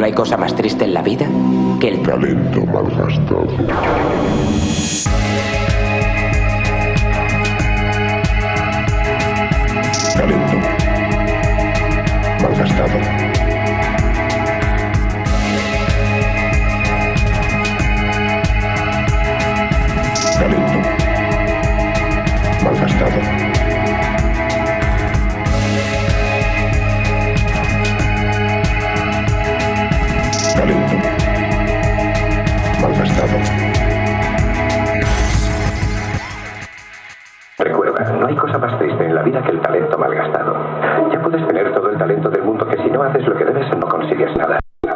No hay cosa más triste en la vida que el talento malgastado. Talento malgastado. Talento malgastado. Talento malgastado. Recuerda, no hay cosa más triste en la vida que el talento malgastado. Ya puedes tener todo el talento del mundo, que si no haces lo que debes no consigues nada.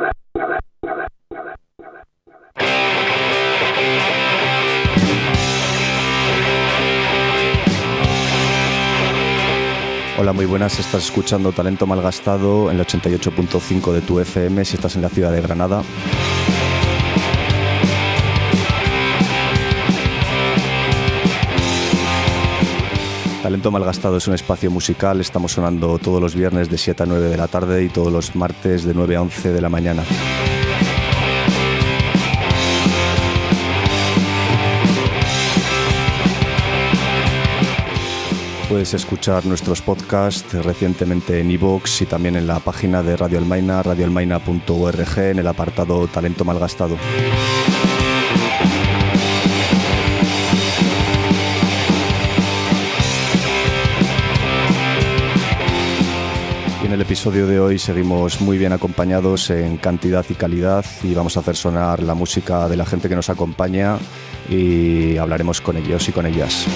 Hola, muy buenas, estás escuchando Talento Malgastado en el 88.5 de tu FM si estás en la ciudad de Granada. Talento Malgastado es un espacio musical, estamos sonando todos los viernes de 7 a 9 de la tarde y todos los martes de 9 a 11 de la mañana. Puedes escuchar nuestros podcasts recientemente en iVoox y también en la página de Radio Almaina, radioalmaina.org, en el apartado Talento Malgastado. Y en el episodio de hoy seguimos muy bien acompañados en cantidad y calidad y vamos a hacer sonar la música de la gente que nos acompaña y hablaremos con ellos y con ellas.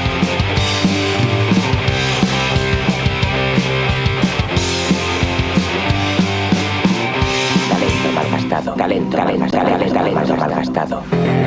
Talento malgastado.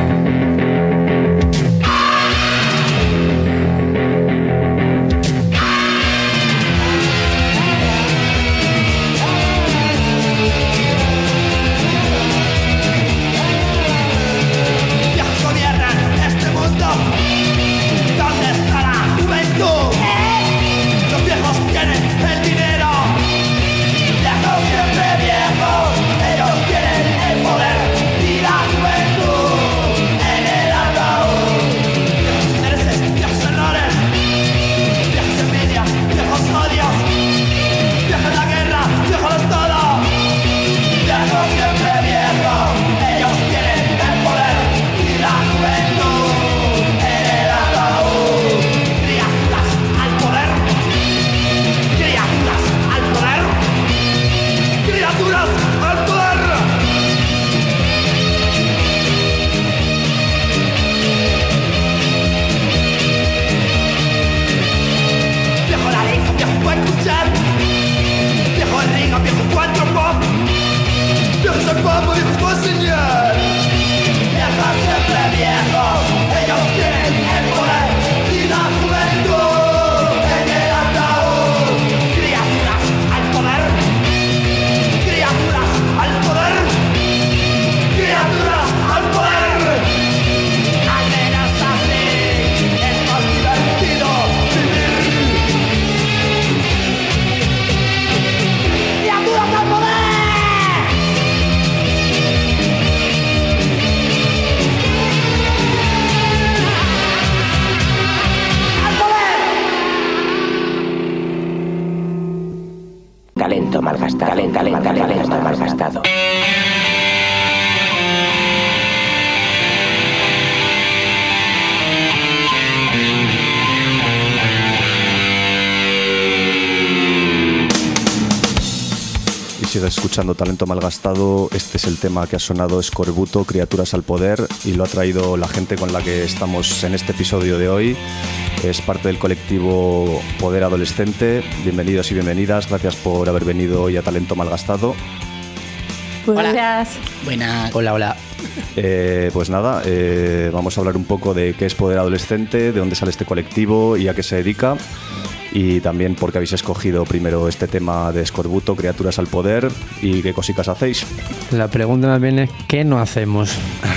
Talento malgastado. Y sigues escuchando Talento Malgastado. Este es el tema que ha sonado, Escorbuto, Criaturas al Poder, y lo ha traído la gente con la que estamos en este episodio de hoy. Es parte del colectivo Poder Adolescente. Bienvenidos y bienvenidas. Gracias por haber venido hoy a Talento Malgastado. Buenas. Buenas. Hola. Pues nada, vamos a hablar un poco de qué es Poder Adolescente, de dónde sale este colectivo y a qué se dedica. Y también por qué habéis escogido primero este tema de Escorbuto, Criaturas al Poder, y qué cositas hacéis. La pregunta más bien es ¿qué no hacemos?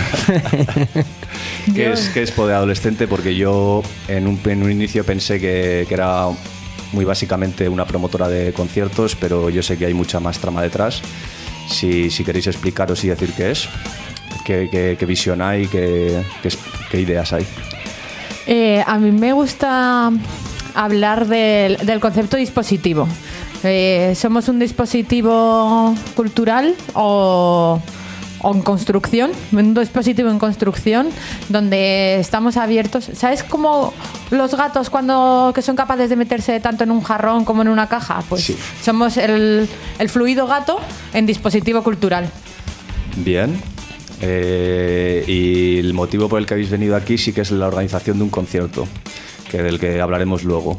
¿Qué es Poder Adolescente? Porque yo en un inicio pensé que era muy básicamente una promotora de conciertos, pero yo sé que hay mucha más trama detrás. si queréis explicaros y decir qué es, qué visión hay, qué ideas hay. A mí me gusta hablar del concepto dispositivo. ¿Somos un dispositivo cultural o en construcción? Un dispositivo en construcción donde estamos abiertos. ¿Sabes cómo los gatos que son capaces de meterse tanto en un jarrón como en una caja? Pues sí. Somos el fluido gato en dispositivo cultural. Bien. Y el motivo por el que habéis venido aquí sí que es la organización de un concierto, del que hablaremos luego.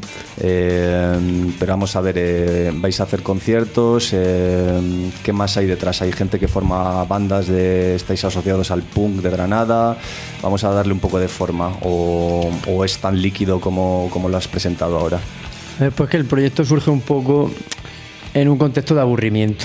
Pero vamos a ver, vais a hacer conciertos, ¿qué más hay detrás? ¿Hay gente que forma bandas, estáis asociados al punk de Granada? Vamos a darle un poco de forma, o es tan líquido como lo has presentado ahora. Pues que el proyecto surge un poco en un contexto de aburrimiento,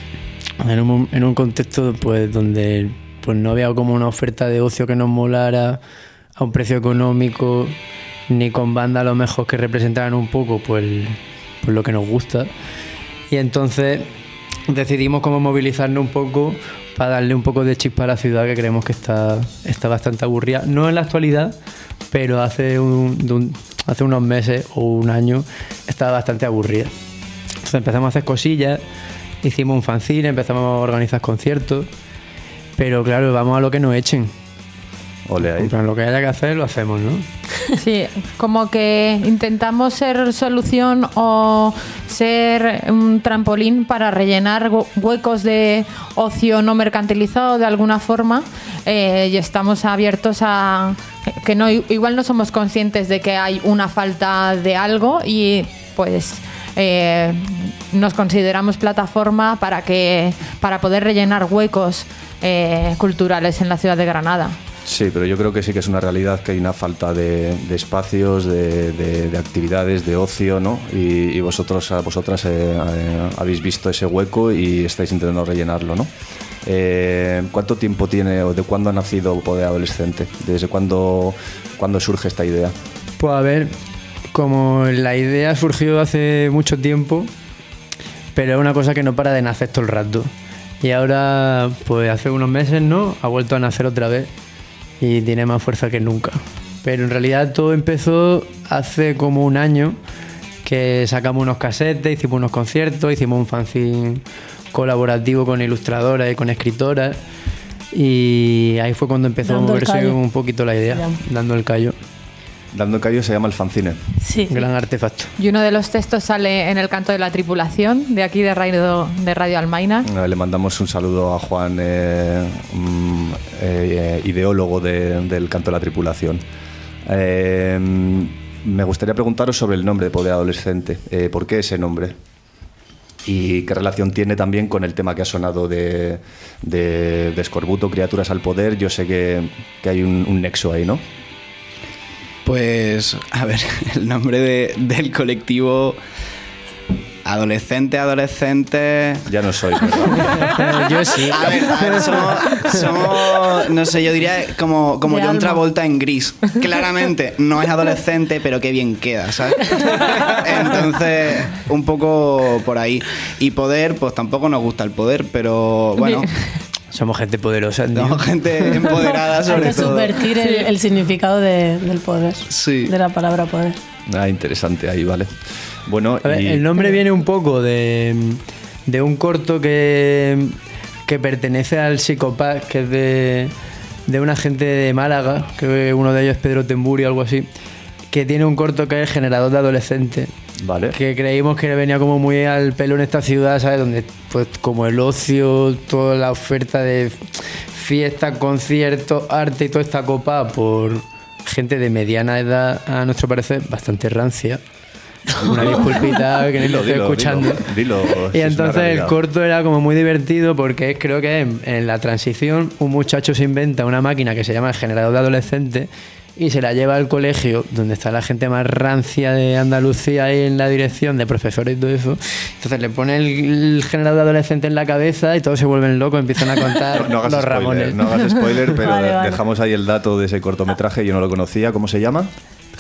en un contexto pues donde pues no había como una oferta de ocio que nos molara a un precio económico, ni con bandas a lo mejor que representaran un poco pues lo que nos gusta. Y entonces decidimos como movilizarnos un poco para darle un poco de chispa a la ciudad, que creemos que está bastante aburrida. No en la actualidad, pero hace unos meses o un año estaba bastante aburrida. Entonces empezamos a hacer cosillas, hicimos un fanzine, empezamos a organizar conciertos, pero claro, vamos a lo que nos echen. Ole ahí. Lo que haya que hacer lo hacemos, ¿no? Sí, como que intentamos ser solución o ser un trampolín para rellenar huecos de ocio no mercantilizado de alguna forma, y estamos abiertos a que igual no somos conscientes de que hay una falta de algo y pues nos consideramos plataforma para poder rellenar huecos culturales en la ciudad de Granada. Sí, pero yo creo que sí que es una realidad que hay una falta de espacios, de actividades, de ocio, ¿no? Y vosotras habéis visto ese hueco y estáis intentando rellenarlo, ¿no? ¿Cuánto tiempo tiene o de cuándo ha nacido Poder Adolescente? ¿Desde cuándo surge esta idea? Pues a ver, como la idea surgió hace mucho tiempo, pero es una cosa que no para de nacer todo el rato. Y ahora, pues hace unos meses, ¿no? Ha vuelto a nacer otra vez. Y tiene más fuerza que nunca. Pero en realidad todo empezó hace como un año, que sacamos unos casetes, hicimos unos conciertos, hicimos un fanzine colaborativo con ilustradoras y con escritoras, y ahí fue cuando empezó a moverse un poquito la idea, dando el callo. Dando el callo se llama el fanzine. Sí. Gran artefacto. Y uno de los textos sale en el canto de la tripulación, de aquí de Radio Almaina. Le mandamos un saludo a Juan, ideólogo del canto de la tripulación. Me gustaría preguntaros sobre el nombre de Poder Adolescente. ¿Por qué ese nombre? ¿Y qué relación tiene también con el tema que ha sonado de Escorbuto, Criaturas al Poder? Yo sé que hay un nexo ahí, ¿no? Pues, a ver, el nombre del colectivo Adolescente. Ya no soy, ¿verdad? Yo sí. A ver, somos, no sé, yo diría como John Travolta en Gris. Claramente no es adolescente, pero qué bien queda, ¿sabes? Entonces, un poco por ahí. Y poder, pues tampoco nos gusta el poder, pero bueno... Somos gente poderosa, tío. Somos gente empoderada, sobre todo. Hay que subvertir el significado del poder, sí, de la palabra poder. Interesante ahí, vale. Bueno, a ver, el nombre viene un poco de un corto que pertenece al Psicopaz, que es de una gente de Málaga, que uno de ellos es Pedro Temburi o algo así, que tiene un corto que es El generador de adolescentes. Vale. Que creímos que venía como muy al pelo en esta ciudad, ¿sabes? Donde pues como el ocio, toda la oferta de fiestas, conciertos, arte y toda esta copa por gente de mediana edad, a nuestro parecer, bastante rancia. Una disculpita que no estoy escuchando. Dilo, y entonces el corto era como muy divertido porque creo que en la transición un muchacho se inventa una máquina que se llama el generador de adolescentes y se la lleva al colegio donde está la gente más rancia de Andalucía ahí en la dirección de profesores y todo eso. Entonces le pone el generador de adolescentes en la cabeza y todos se vuelven locos, empiezan a contar no los spoiler, Ramones. No hagas spoiler, pero vale. dejamos ahí el dato de ese cortometraje, yo no lo conocía. ¿Cómo se llama?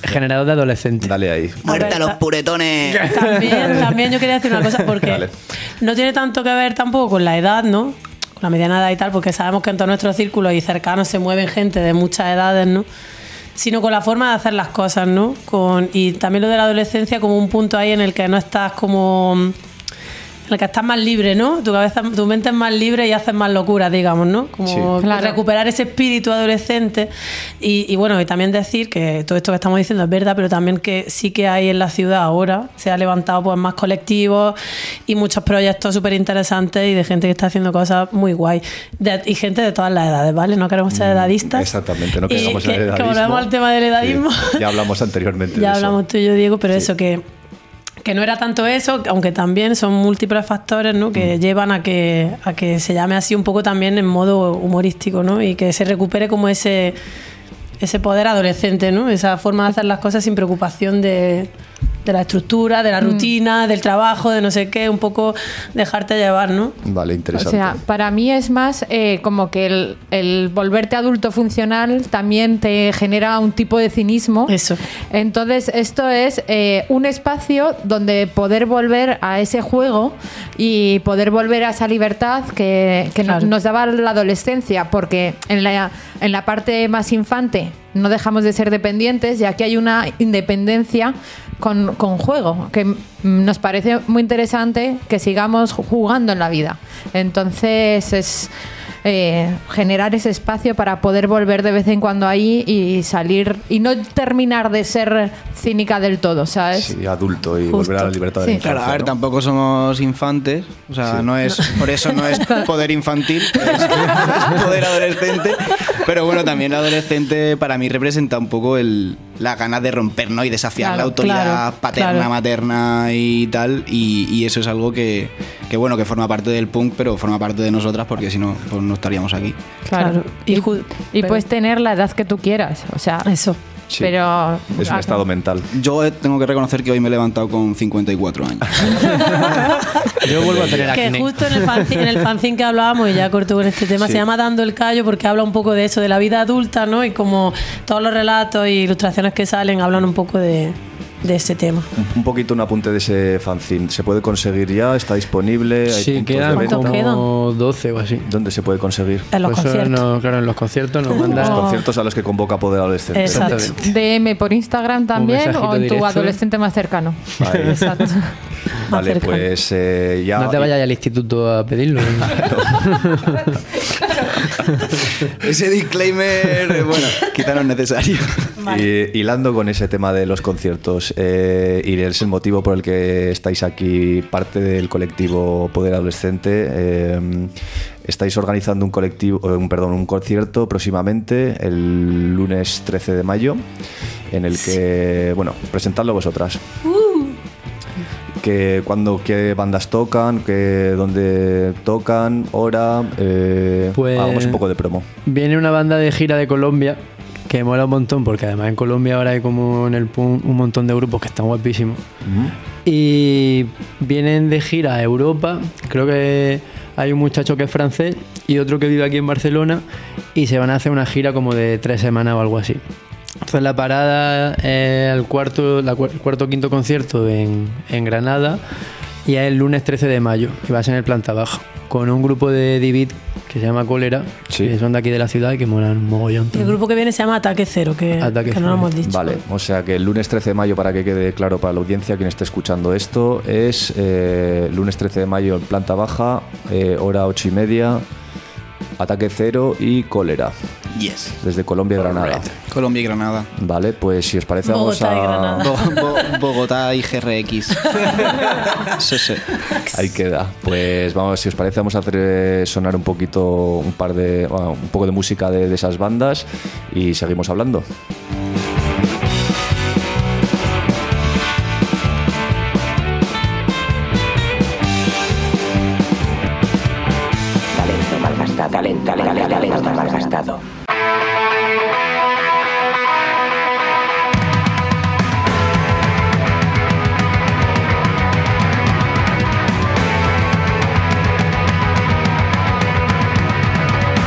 generador de adolescentes. Dale ahí. ¡Muerte a los puretones! También yo quería decir una cosa, porque Vale. no tiene tanto que ver tampoco con la edad, ¿no? Con la mediana edad y tal, porque sabemos que en todos nuestros círculos y cercanos se mueven gente de muchas edades, ¿no? Sino con la forma de hacer las cosas, ¿no? Y también lo de la adolescencia como un punto ahí en el que no estás como... en el que estás más libre, ¿no? Tu mente es más libre y haces más locuras, digamos, ¿no? Como Sí. Claro. recuperar ese espíritu adolescente y bueno, y también decir que todo esto que estamos diciendo es verdad, pero también que sí que hay en la ciudad ahora, se ha levantado pues más colectivos y muchos proyectos súper interesantes y de gente que está haciendo cosas muy guay. Y gente de todas las edades, ¿vale? No queremos ser edadistas. Exactamente, no Y queremos el edadismo. que volvemos al tema del edadismo. Sí, ya hablamos anteriormente de Ya eso. hablamos tú y yo, Diego, pero Sí. eso que no era tanto eso, aunque también son múltiples factores, ¿no? Que llevan a que se llame así un poco también en modo humorístico, ¿no? Y que se recupere como ese poder adolescente, ¿no? Esa forma de hacer las cosas sin preocupación de la estructura, de la rutina, del trabajo, de no sé qué, un poco dejarte llevar, ¿no? Vale, O interesante. sea, para mí es más como que el volverte adulto funcional también te genera un tipo de cinismo. Eso. Entonces, esto es un espacio donde poder volver a ese juego y poder volver a esa libertad que Claro. nos daba la adolescencia, porque en la parte más infante no dejamos de ser dependientes y aquí hay una independencia con juego, que nos parece muy interesante que sigamos jugando en la vida. Entonces es generar ese espacio para poder volver de vez en cuando ahí y salir y no terminar de ser cínica del todo, ¿sabes? Sí, adulto y Justo. volver a la libertad de Sí. la infancia, Claro, a ver, ¿no? tampoco somos infantes, o sea, Sí. no es, por eso no es poder infantil, es poder adolescente, pero bueno, también el adolescente para mí representa un poco la ganas de romper, ¿no? Y desafiar Claro, la autoridad claro, paterna, claro. materna y tal, y eso es algo que bueno, que forma parte del punk, pero forma parte de nosotras porque si no, pues no estaríamos aquí. Claro. Y pero- puedes tener la edad que tú quieras, o sea, Eso. Sí. pero Es un estado mental. Yo tengo que reconocer que hoy me he levantado con 54 años. Yo vuelvo a tener Que acné. justo en el fanzine que hablábamos, y ya corto con este tema, Sí. se llama Dando el Callo porque habla un poco de eso, de la vida adulta, ¿no? Y como todos los relatos e ilustraciones que salen hablan un poco de ese tema. Un poquito un apunte de ese fanzine. ¿Se puede conseguir ya? ¿Está disponible? ¿Hay Sí, puntos quedan de venta? ¿Cuántos quedan? como 12 o así. ¿Dónde se puede conseguir? En los Pues eso conciertos. no- claro, en los conciertos nos Los mandan. conciertos a los que convoca Poder Adolescente. Exacto. DM por Instagram también mensajito o en tu directo. adolescente más cercano. Ahí. Exacto. Vale, Acerca. pues ya... No te vayas al instituto a pedirlo. Ese disclaimer, bueno, quizá no es necesario. Y hilando con ese tema de los conciertos, y es el motivo por el que estáis aquí, parte del colectivo Poder Adolescente, estáis organizando un concierto próximamente, el lunes 13 de mayo, en el que, bueno, presentadlo vosotras. ¿Qué bandas tocan? ¿Dónde tocan? ¿Hora? Pues- Hagamos un poco de promo. Viene una banda de gira de Colombia que mola un montón, porque además en Colombia ahora hay como en el punk un montón de grupos que están guapísimos. Y vienen de gira a Europa. Creo que hay un muchacho que es francés y otro que vive aquí en Barcelona, y se van a hacer una gira como de 3 semanas o algo así. Entonces la parada es el cuarto o quinto concierto en Granada, y es el lunes 13 de mayo, y va a ser en el planta baja, con un grupo de D-Beat que se llama Cólera, Sí. que son de aquí de la ciudad y que molan un mogollón. El grupo que viene se llama Ataque Cero, que Ataque no lo Cero. hemos dicho. Vale, o sea que el lunes 13 de mayo, para que quede claro para la audiencia, quien esté escuchando esto, es lunes 13 de mayo en planta baja, hora 8:30, Ataque Cero y Cólera, Yes. desde Colombia y Granada. Colombia y Granada. Vale, pues si os parece vamos Bogotá y a... Granada. Bogotá y GRX. Sí, sí. Ahí queda. Pues vamos, si os parece vamos a hacer sonar un poquito, un poco de música de esas bandas y seguimos hablando. Talento malgastado. Talento malgastado.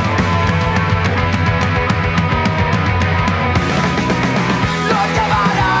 Lo llevará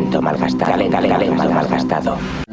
Talento malgastado. Talento malgastado.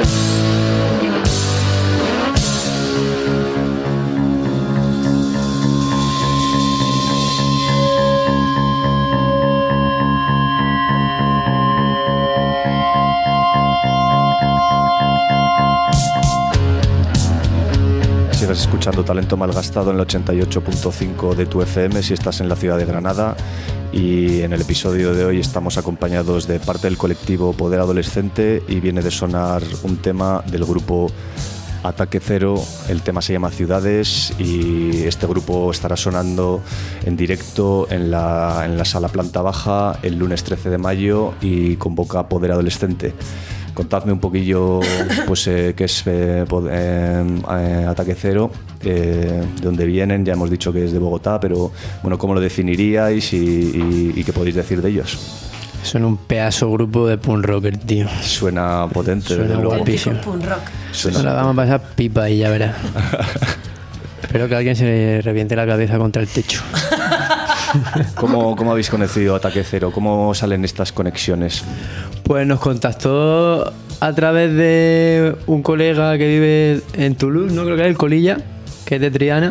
Sigues escuchando Talento Malgastado en el 88.5 de tu FM si estás en la ciudad de Granada, y en el episodio de hoy estamos acompañados de parte del colectivo Poder Adolescente y viene de sonar un tema del grupo Ataque Cero. El tema se llama Ciudades y este grupo estará sonando en directo en la sala planta baja el lunes 13 de mayo y convoca a Poder Adolescente. Contadme un poquillo pues, qué es Ataque Cero, de dónde vienen. Ya hemos dicho que es de Bogotá, pero bueno, ¿cómo lo definiríais y qué podéis decir de ellos? Son un pedazo grupo de punk rocker, tío. Suena potente. Suena guapísimo. Punk rock. Ahora vamos a pasar pipa y ya verás. Espero que alguien se reviente la cabeza contra el techo. ¿Cómo habéis conocido Ataque Cero? ¿Cómo salen estas conexiones? Pues nos contactó a través de un colega que vive en Toulouse, no creo que es el Colilla, que es de Triana.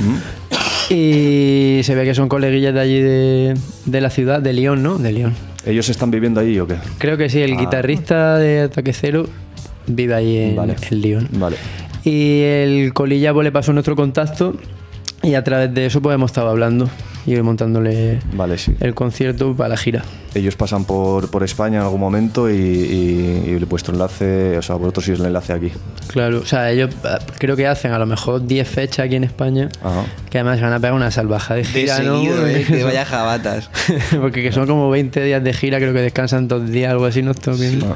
Y se ve que son coleguillas de allí de la ciudad, de Lyon, ¿no? De Lyon. ¿Ellos están viviendo ahí o qué? Creo que sí, el guitarrista de Ataque Cero vive ahí en Lyon. Vale. Y el Colilla pues le pasó nuestro contacto y a través de eso pues hemos estado hablando y montándole el concierto para la gira. Ellos pasan por España en algún momento y vuestro enlace, o sea, vosotros sois el enlace aquí. Claro, o sea, ellos creo que hacen a lo mejor 10 fechas aquí en España. Ajá. Que además van a pegar una salvajada de gira, ¿no? Que vaya jabatas. Porque que son como 20 días de gira, creo que descansan 2 días, algo así, no estoy viendo.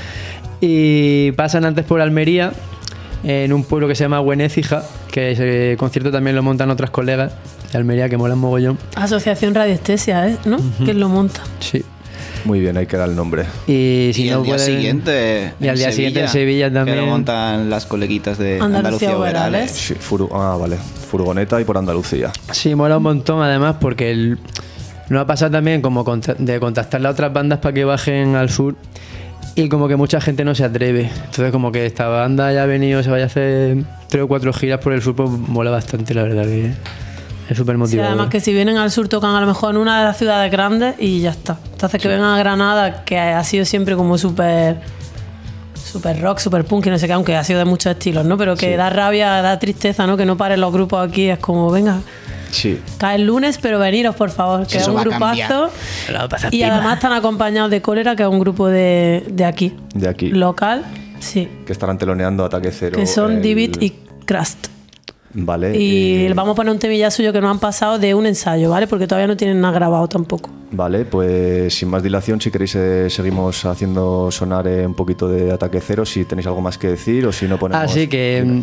Y pasan antes por Almería, en un pueblo que se llama Huenécija, que ese concierto también lo montan otras colegas de Almería que molan mogollón. Asociación Radiestesia, ¿no? ¿Quién lo monta? Sí. Muy bien, ahí queda el nombre. Y si no al día siguiente en Sevilla también. Que lo montan las coleguitas de Andalucía Overales. Sí, vale. Furgoneta y por Andalucía. Sí, mola un montón además porque nos ha pasado también como de contactar a otras bandas para que bajen al sur. Y como que mucha gente no se atreve. Entonces como que esta banda ya ha venido, se vaya a hacer 3 o 4 giras por el sur, pues mola bastante, la verdad que es súper motivador. Sí, además que si vienen al sur tocan a lo mejor en una de las ciudades grandes y ya está. Entonces que vengan a Granada, que ha sido siempre como súper rock, súper punk y no sé qué, aunque ha sido de muchos estilos, ¿no? Pero que da rabia, da tristeza, ¿no? Que no paren los grupos aquí, es como, venga... Sí. Cae el lunes, pero veniros, por favor, que es un grupazo. Y además están acompañados de Cólera, que es un grupo de aquí. De aquí. Local, sí. Que estarán teloneando Ataque Cero. Que son Divit y Crust. Vale. Y vamos a poner un temilla suyo que nos han pasado de un ensayo, ¿vale? Porque todavía no tienen nada grabado tampoco. Vale, pues sin más dilación, si queréis seguimos haciendo sonar un poquito de Ataque Cero, si tenéis algo más que decir o si no ponemos... Así que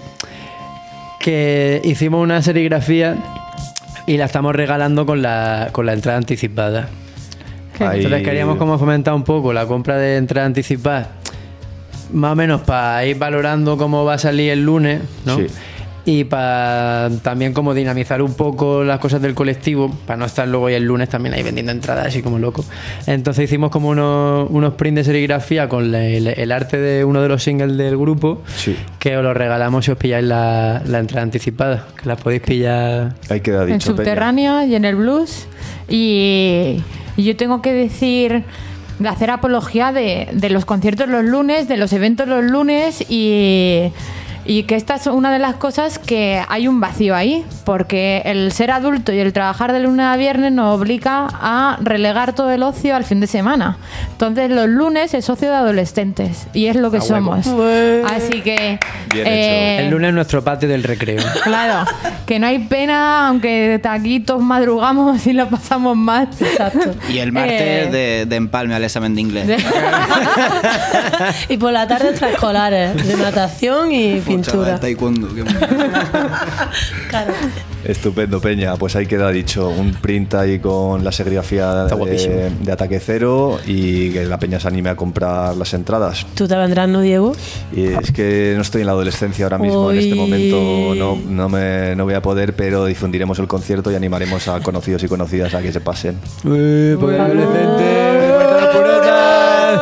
hicimos una serigrafía y la estamos regalando con la entrada anticipada. Entonces queríamos como fomentar un poco la compra de entrada anticipada, más o menos para ir valorando cómo va a salir el lunes, ¿no? Sí. Y para también como dinamizar un poco las cosas del colectivo, para no estar luego y el lunes también ahí vendiendo entradas así como loco. Entonces hicimos como unos prints de serigrafía con el arte de uno de los singles del grupo, sí, que os lo regalamos si os pilláis la entrada anticipada, que la podéis pillar ahí queda dicho, en Subterránea y en el Blues. Y yo tengo que decir, de hacer apología de los conciertos los lunes, de los eventos los lunes y que esta es una de las cosas que hay un vacío ahí, porque el ser adulto y el trabajar de lunes a viernes nos obliga a relegar todo el ocio al fin de semana. Entonces los lunes es ocio de adolescentes y es lo que somos. Así que el lunes es nuestro patio del recreo. Claro, que no hay pena, aunque aquí todos madrugamos y lo pasamos mal. Exacto. Y el martes de empalme al examen de inglés. Y por la tarde extraescolares de natación y pintura. Taekwondo. Estupendo, Peña. Pues ahí queda dicho, un print ahí con la serigrafía de Ataque Cero y que la Peña se anime a comprar las entradas. ¿Tú te vendrás, no, Diego? Y es que no estoy en la adolescencia ahora mismo. En este momento no voy a poder, pero difundiremos el concierto y animaremos a conocidos y conocidas a que se pasen. ¡Por adolescente!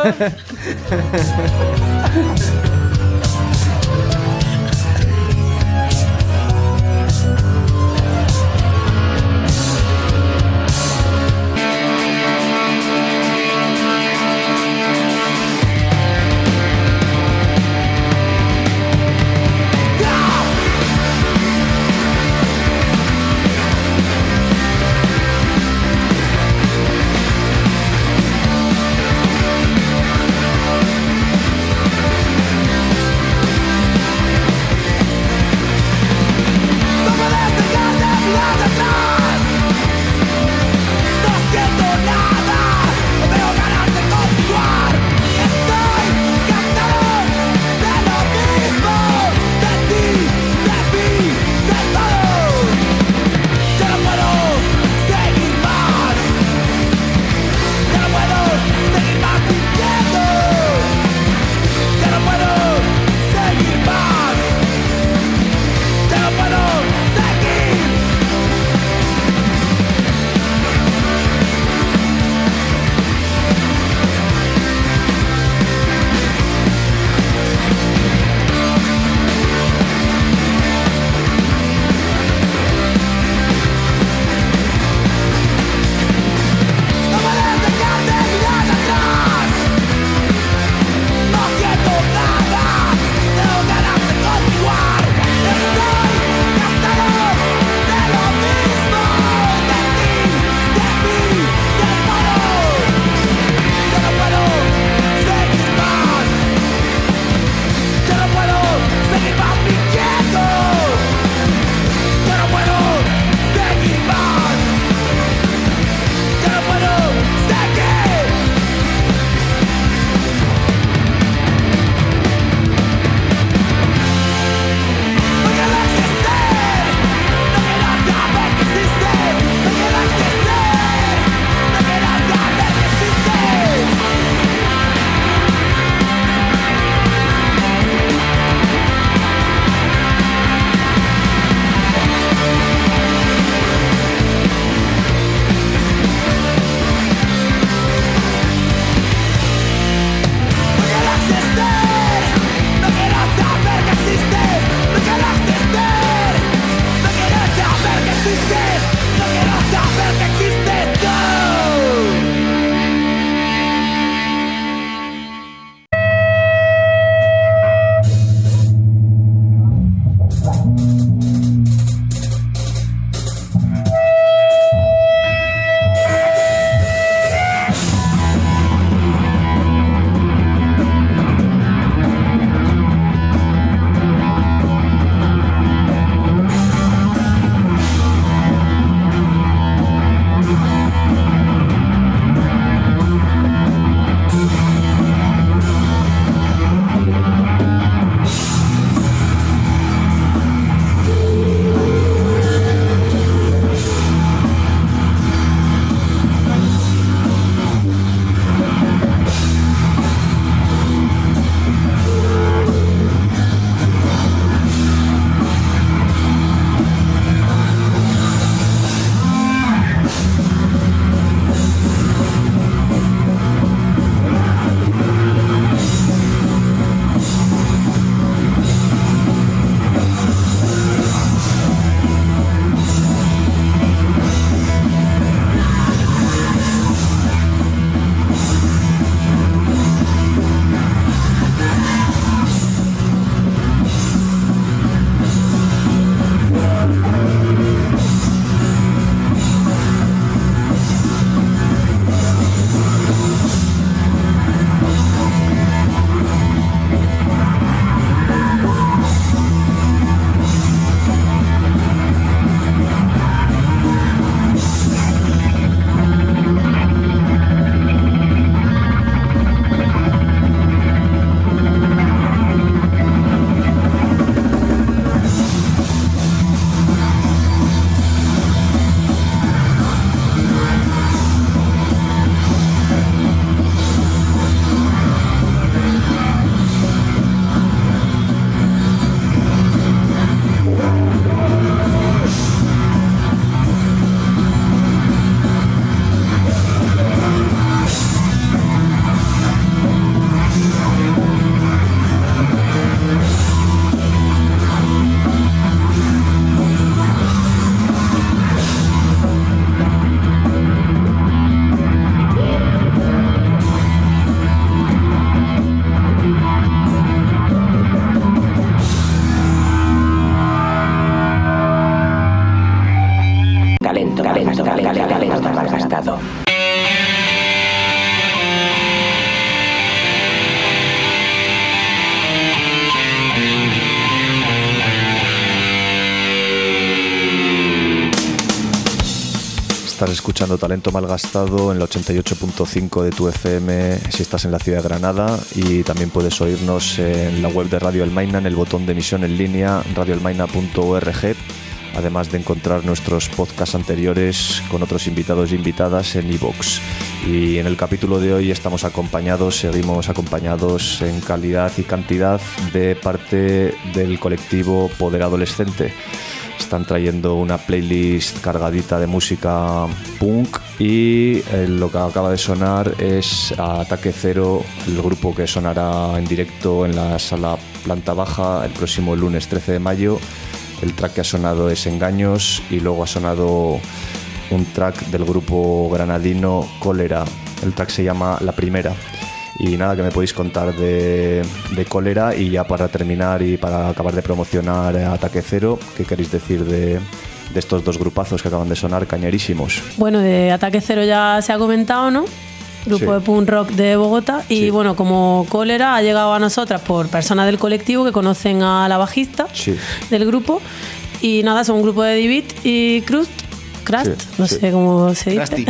Estás escuchando Talento Malgastado en la 88.5 de tu FM si estás en la ciudad de Granada, y también puedes oírnos en la web de Radio El Maina, en el botón de emisión en línea radioelmaina.org, además de encontrar nuestros podcasts anteriores con otros invitados y invitadas en iVoox. Y en el capítulo de hoy seguimos acompañados en calidad y cantidad de parte del colectivo Poder Adolescente. Están trayendo una playlist cargadita de música punk, y lo que acaba de sonar es Ataque Cero, el grupo que sonará en directo en la sala planta baja el próximo lunes 13 de mayo. El track que ha sonado es Engaños, y luego ha sonado un track del grupo granadino Cólera. El track se llama La Primera. Y nada, que me podéis contar de Cólera, y ya para terminar y para acabar de promocionar Ataque Cero, ¿qué queréis decir de estos dos grupazos que acaban de sonar cañerísimos? Bueno, de Ataque Cero ya se ha comentado, ¿no? Grupo de punk rock de Bogotá. Y bueno, como Cólera ha llegado a nosotras por personas del colectivo que conocen a la bajista del grupo. Y nada, son un grupo de David y Crust, no sé cómo se dice.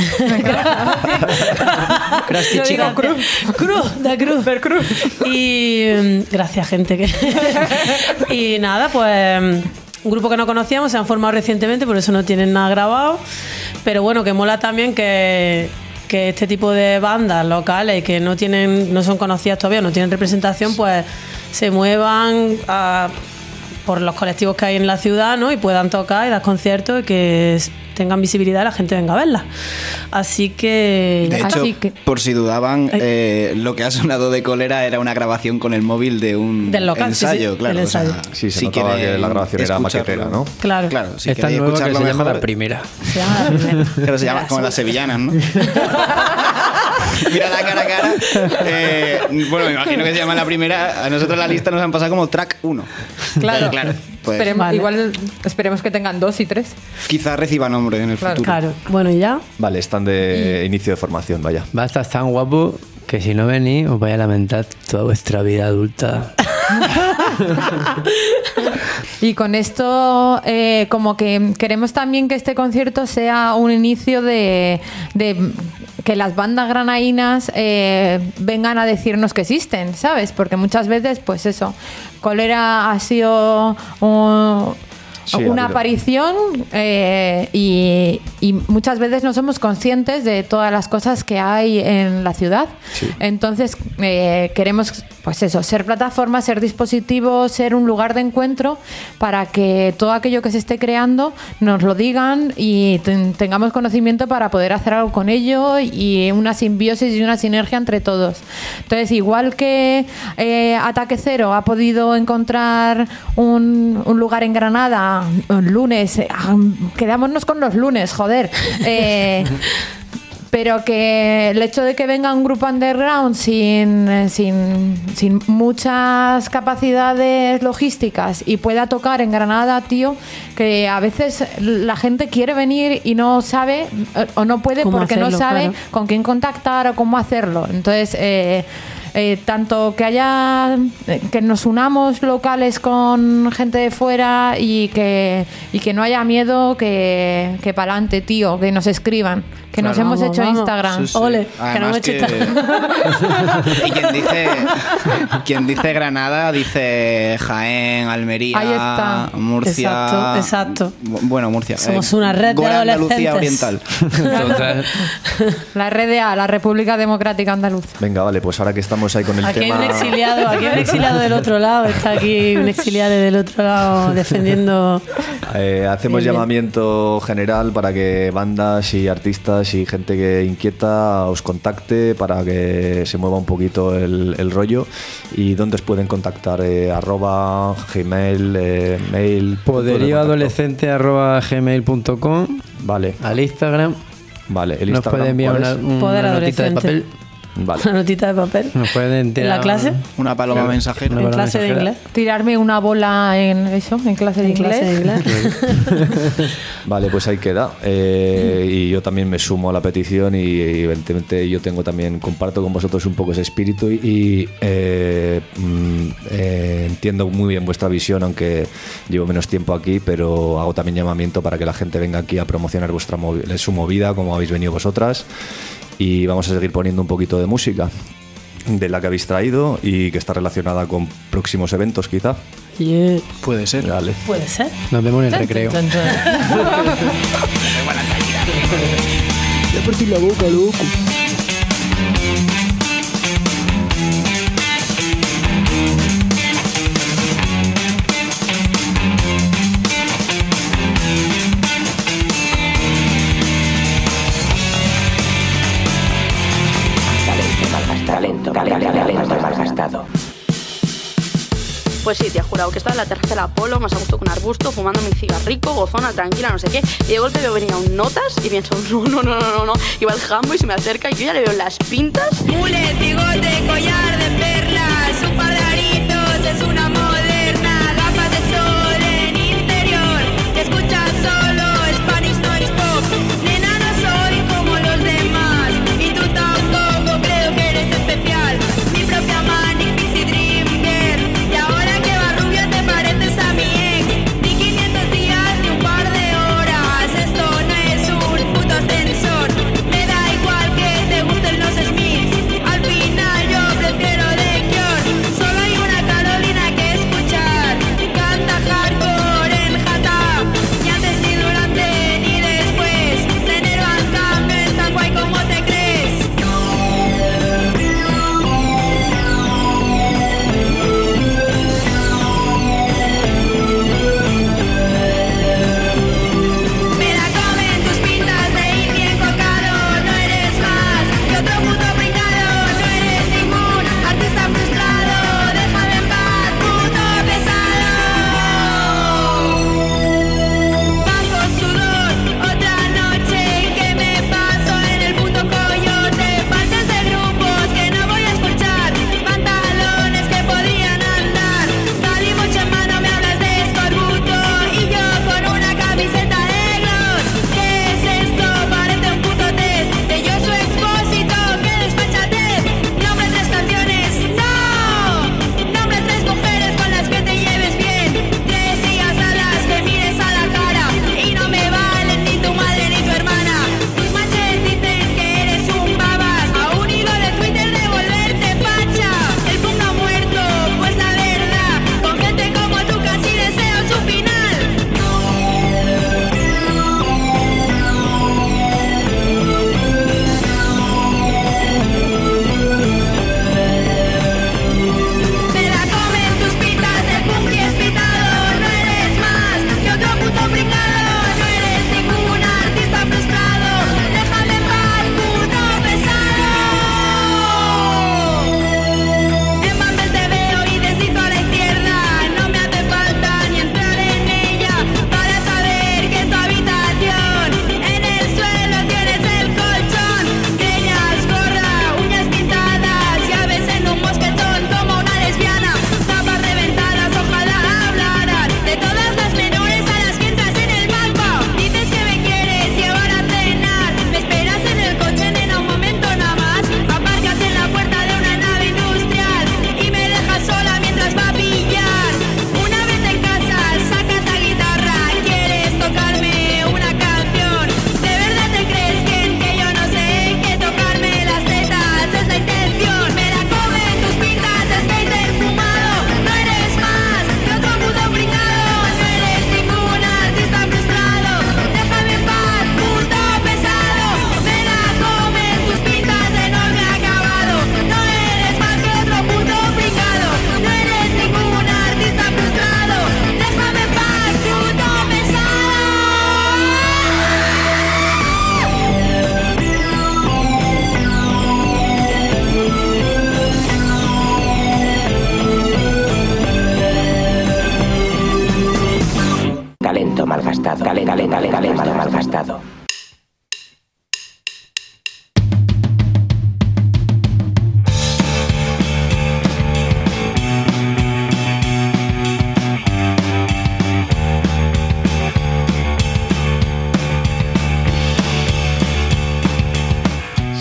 Krusty chica. Cruz. Y gracias, gente. Y nada, pues un grupo que no conocíamos, se han formado recientemente, por eso no tienen nada grabado. Pero bueno, que mola también que este tipo de bandas locales que no son conocidas todavía, no tienen representación, pues se muevan por los colectivos que hay en la ciudad, ¿no? Y puedan tocar y dar conciertos y que tengan visibilidad y la gente venga a verla. Así que... De hecho, por si dudaban, lo que ha sonado de Cólera era una grabación con el móvil de un ensayo, claro. El ensayo. O sea, sí, se notaba que la grabación era maquetera, ¿no? Claro. Si esta nueva que se llama La Primera. Claro, se llama como las sevillanas, ¿no? Mira la cara a cara. Bueno, me imagino que se llama La Primera. A nosotros la lista nos han pasado como track 1. Claro. Pues, igual esperemos que tengan 2 y 3. Quizás reciba nombre en el futuro. Claro. Bueno, ¿y ya? Vale, están de inicio de formación, vaya. Va a estar tan guapo que si no venís os vais a lamentar toda vuestra vida adulta. Y con esto, como que queremos también que este concierto sea un inicio de que las bandas granadinas vengan a decirnos que existen, ¿sabes? Porque muchas veces, pues eso, Cólera ha sido una aparición y muchas veces no somos conscientes de todas las cosas que hay en la ciudad. Entonces queremos, pues eso, ser plataforma, ser dispositivo, ser un lugar de encuentro para que todo aquello que se esté creando nos lo digan y tengamos conocimiento para poder hacer algo con ello, y una simbiosis y una sinergia entre todos. Entonces, igual que Ataque Cero ha podido encontrar un lugar en Granada lunes, quedámonos con los lunes, joder, pero que el hecho de que venga un grupo underground sin muchas capacidades logísticas y pueda tocar en Granada, tío, que a veces la gente quiere venir y no sabe o no puede porque no sabe con quién contactar o cómo hacerlo. Entonces tanto que nos unamos locales con gente de fuera y que no haya miedo, que para adelante, tío, que nos escriban, que nos hemos hecho Instagram. Ole, además que no hemos hecho Instagram. Y quien dice Granada dice Jaén, Almería, ahí está. Murcia. Exacto. Bueno, Murcia. Somos una red de adolescentes. Andalucía Oriental. La RDA, la República Democrática Andaluza. Venga, vale, pues ahora que estamos ahí con el tema... Aquí hay un exiliado del otro lado, está aquí un exiliado del otro lado defendiendo... hacemos llamamiento general para que bandas y artistas y gente que inquieta os contacte para que se mueva un poquito el rollo. ¿Y dónde os pueden contactar? Gmail, mail... poderioadolescente@gmail.com. Vale. Al Instagram. Vale, el nos Instagram, puede enviar ¿cuál es? una notita de papel. Vale. Una notita de papel. Nos pueden ¿En la clase? Una paloma mensajera. En clase de inglés. Tirarme una bola en clase de En clase de inglés. Vale, pues ahí queda. Y yo también me sumo a la petición y evidentemente yo comparto con vosotros un poco ese espíritu y entiendo muy bien vuestra visión, aunque llevo menos tiempo aquí, pero hago también llamamiento para que la gente venga aquí a promocionar su movida, como habéis venido vosotras, y vamos a seguir poniendo un poquito de música de la que habéis traído y que está relacionada con próximos eventos, quizá. Yeah. Puede ser. Dale. Puede ser. Nos vemos en el recreo. Tan, tan, tan. Ya por ti la boca, loco. Talento malgastado. Pues sí, te he jurado que estaba en la terraza del Apolo, más a gusto con un arbusto, fumando mi cigarrico, gozona, tranquila, no sé qué. Y de golpe veo venía un Notas y pienso, no. Y va el jambo y se me acerca y yo ya le veo las pintas. Mulet, bigote, collar de perlas, un par de aritos, es una moderna, gafas de sol en interior, que escucha solo Spanish Noise Pop. Nena, no soy como los demás, y tú tampoco, creo que eres especial. Mi propia Manic Pixie Dream Girl, y ahora que va rubia te pareces a mi ex. Ni 500 días ni un par de horas, esto no es un puto ascensor. Me da igual que te gusten los Smiths, al final yo prefiero The Cure. Solo hay una Carolina que escuchar, canta hardcore en Jata, ni antes ni durante ni después. Tener Bandcamp no es tan guay como te crees. Me la comen tus pintas de indie encocado, no eres más que otro puto pringado, no eres ningún artista frustrado, déjame en paz, puto pesado. Bajo sudor, otra noche que me paso en el puto coyote, faltas de grupos que no voy a escuchar, pantalones que podrían andar, tal y mucho en mano me hablas de escorbuto y yo con una camiseta de gloss. ¿Qué es esto? Parece un puto test de yo soy Expósito, que despachatez. Nombre 3 canciones, no. Nombre 3 mujeres con las que te lleves bien, 3 días a las que mires a la cara y no me valen ni tu madre ni tu hermana. Tus manches dicen que eres un babas, a un hilo de Twitter de volverte facha. El punk no ha muerto, pues la verdad, con gente como tú casi deseo su final. Me la comen tus pintas de punk y espitado, no eres más que otro puto pringado, no eres ningún artista frustrado, déjame en paz, puto pesado. En Bumble te veo y deslizo a la izquierda, no me hace falta ni entrar en ella para saber que en tu habitación en el suelo tienes el colchón, greñas, gorra, uñas pintadas, llaves en un mosquetón como una lesbiana, tapas reventadas, ojalá hablaran de todas las menores a las que entras en el banco. Dices que me quieres llevar a cenar, me esperas en el coche, nena, un momento nada más, aparcas en la puerta de una nave industrial y me dejas sola mientras va a pillar. Una vez en casa sacas la guitarra, quieres tocarme una canción. ¿De verdad te crees que yo no sé que tocarme las tetas es la intención? Me la comen tus pintas de skater fumado, no eres más que otro puto pringado, no eres ningún artista frustrado, déjame en paz, puto pesado. Me la comen tus pintas de enorme acabado, no eres más que otro puto pringado, no eres ningún artista frustrado, déjame en paz, puto pesado. Talento malgastado. Talento malgastado.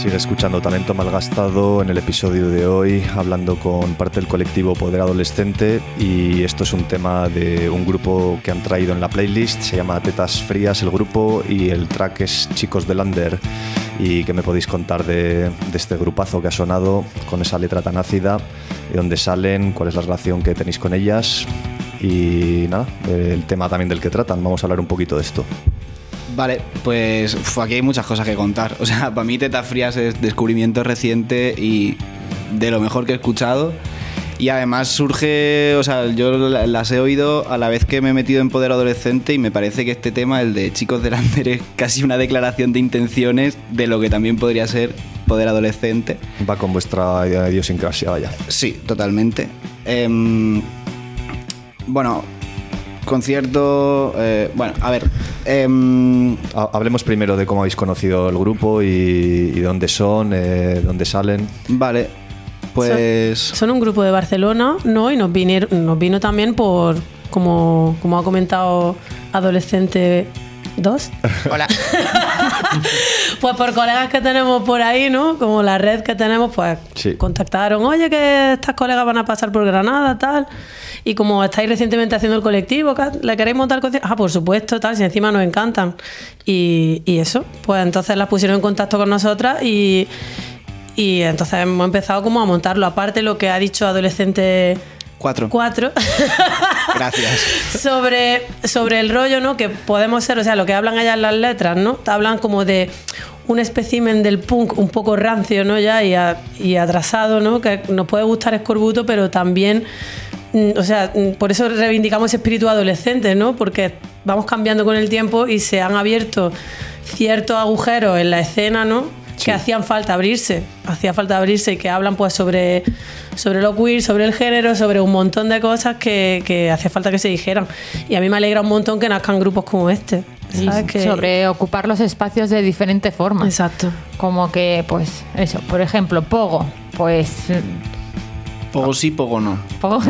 Sigue escuchando Talento Malgastado, en el episodio de hoy hablando con parte del colectivo Poder Adolescente, y esto es un tema de un grupo que han traído en la playlist, se llama Tetas Frías el grupo y el track es Chicos del Under. ¿Y qué me podéis contar de este grupazo que ha sonado con esa letra tan ácida? ¿De dónde salen? ¿Cuál es la relación que tenéis con ellas? Y nada, el tema también del que tratan, vamos a hablar un poquito de esto. Vale, pues aquí hay muchas cosas que contar. O sea, para mí Tetas Frías es descubrimiento reciente y de lo mejor que he escuchado. Y además surge, o sea, yo las he oído a la vez que me he metido en Poder Adolescente y me parece que este tema, el de Chicos del Under, es casi una declaración de intenciones de lo que también podría ser Poder Adolescente. Va con vuestra idiosincrasia, vaya. Sí, totalmente. Bueno, concierto... bueno, a ver... hablemos primero de cómo habéis conocido el grupo y de dónde son, dónde salen. Vale, pues... Son un grupo de Barcelona, ¿no? Y nos vino también por, como ha comentado Adolescente 2. Hola. Pues por colegas que tenemos por ahí, ¿no? Como la red que tenemos, pues sí. Contactaron, oye, que estas colegas van a pasar por Granada, tal. Y como estáis recientemente haciendo el colectivo, ¿le queréis montar concierto? Ah, por supuesto, tal, si encima nos encantan. Y eso, pues entonces las pusieron en contacto con nosotras y entonces hemos empezado como a montarlo. Aparte lo que ha dicho Adolescente 4. Gracias. Sobre el rollo, ¿no? Que podemos ser, o sea, lo que hablan allá en las letras, ¿no? Hablan como de un espécimen del punk un poco rancio, ¿no? Ya y atrasado, ¿no? Que nos puede gustar Escorbuto, pero también, o sea, por eso reivindicamos ese espíritu adolescente, ¿no? Porque vamos cambiando con el tiempo y se han abierto ciertos agujeros en la escena, ¿no? Sí. Que hacía falta abrirse y que hablan pues sobre lo queer, sobre el género, sobre un montón de cosas que hacía falta que se dijeran. Y a mí me alegra un montón que nazcan grupos como este. ¿Sabes? Que... Sobre ocupar los espacios de diferentes formas. Exacto. Como que, pues, eso, por ejemplo, Pogo, pues... Pogo sí, Pogo no. ¿Pogo?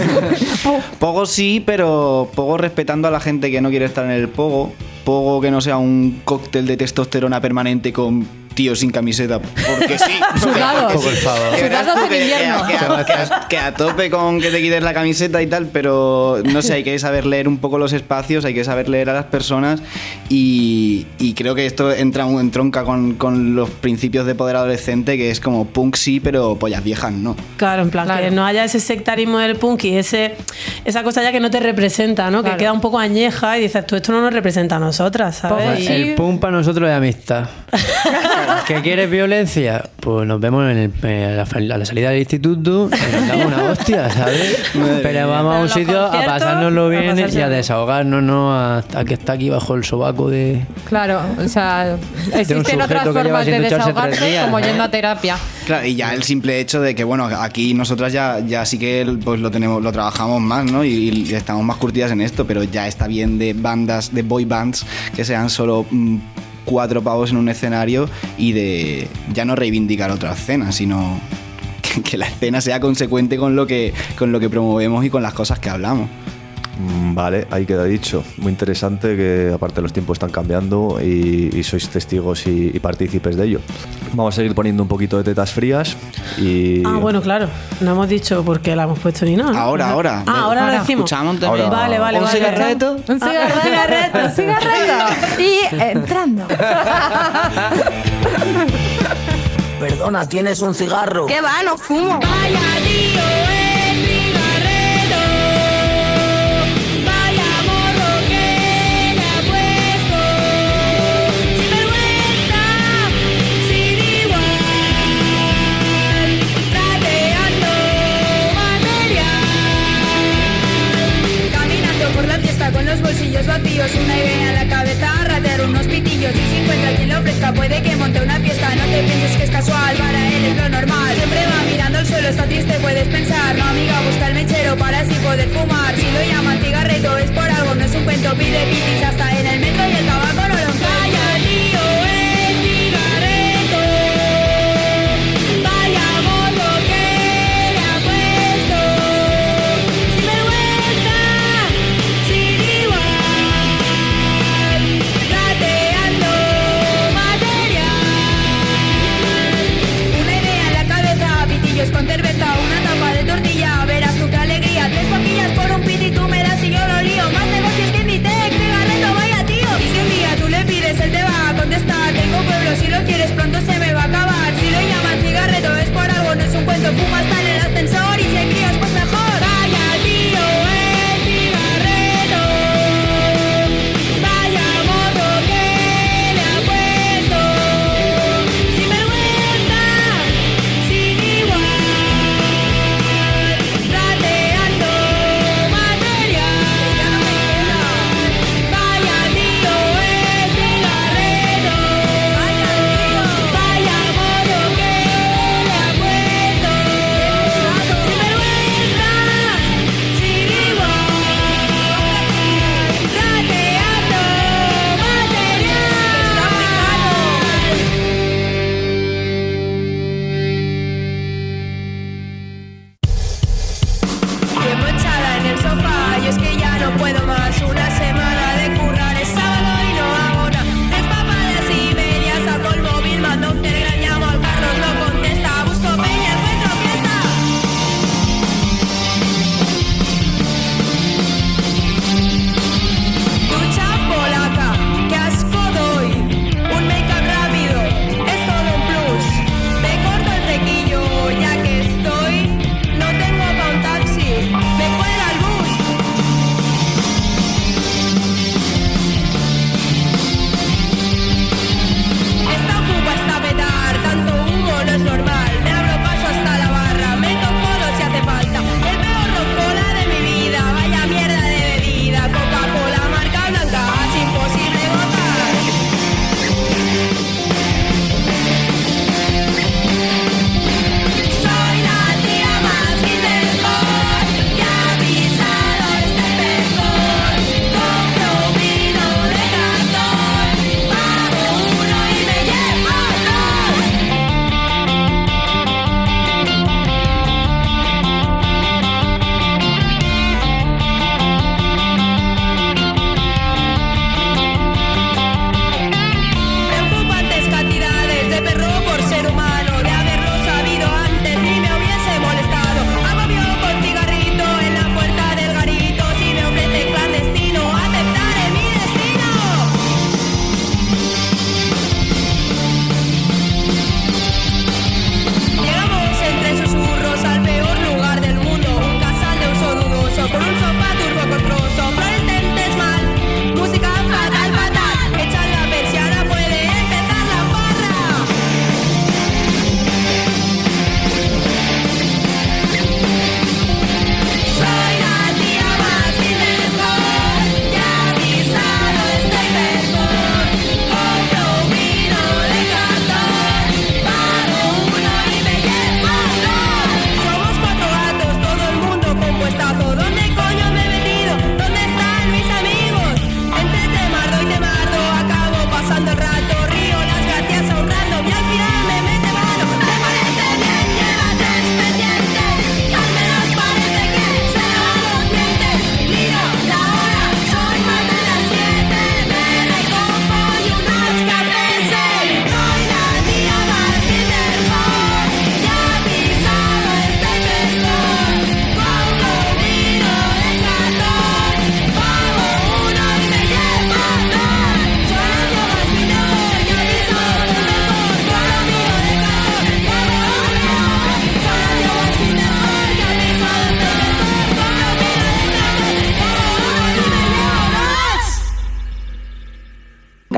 Pogo sí, pero Pogo respetando a la gente que no quiere estar en el Pogo. Pogo que no sea un cóctel de testosterona permanente con tío sin camiseta, porque sí. Sudados. Por favor. Sudados en invierno. Que a tope con que te quites la camiseta y tal, pero no sé, hay que saber leer un poco los espacios, hay que saber leer a las personas y creo que esto entronca con los principios de Poder Adolescente, que es como punk sí, pero pollas viejas no. Claro, en plan, que no haya ese sectarismo del punk y esa cosa ya que no te representa, ¿no? Claro. Que queda un poco añeja y dices, tú, esto no nos representa a nosotras, ¿sabes? El punk para nosotros es amistad. ¿Que quieres violencia? Pues nos vemos a la salida del instituto y nos damos una hostia, ¿sabes? Pero vamos a un sitio a pasárnoslo bien y a desahogarnos, ¿no? A que está aquí bajo el sobaco de... Claro, o sea, existen otras formas de desahogarse como yendo a terapia. Claro, y ya el simple hecho de que, bueno, aquí nosotras ya sí que pues lo trabajamos más, ¿no? Y estamos más curtidas en esto, pero ya está bien de bandas, de boy bands, que sean solo 4 pavos en un escenario y de ya no reivindicar otra escena, sino que la escena sea consecuente con lo que promovemos y con las cosas que hablamos. Vale, ahí queda dicho. Muy interesante, que aparte los tiempos están cambiando y sois testigos y partícipes de ello. Vamos a seguir poniendo un poquito de Tetas Frías y... Ah, bueno, claro. No hemos dicho por qué la hemos puesto ni nada, ¿no? Ahora. Ahora lo decimos. Escuchamos también. Vale. ¿Un cigarreto? Un cigarreto. Y entrando. Perdona, ¿tienes un cigarro? ¿Qué va? No fumo. Vaya lío, cigarreto. Vaya morro que le ha puesto. Sin vergüenza, sin igual. Trateando material. Caminando por la fiesta con los bolsillos vacíos, una idea en la cabeza, ratear unos pitillos. Y si encuentra quien lo ofrezca, puede que monte una fiesta. No te pienses que es casual, para él es lo normal. Siempre va mirando el suelo, está triste, puedes pensar. No, amiga, busca el mechero para así poder fumar. Si lo llaman cigarreto es por algo, no es un cuento. Pide pitis hasta en el metro y el tabaco no lo encuentra. Vaya lío, cigarreto. Vaya morro que le ha puesto. Sin vergüenza, sin igual. Rateando material.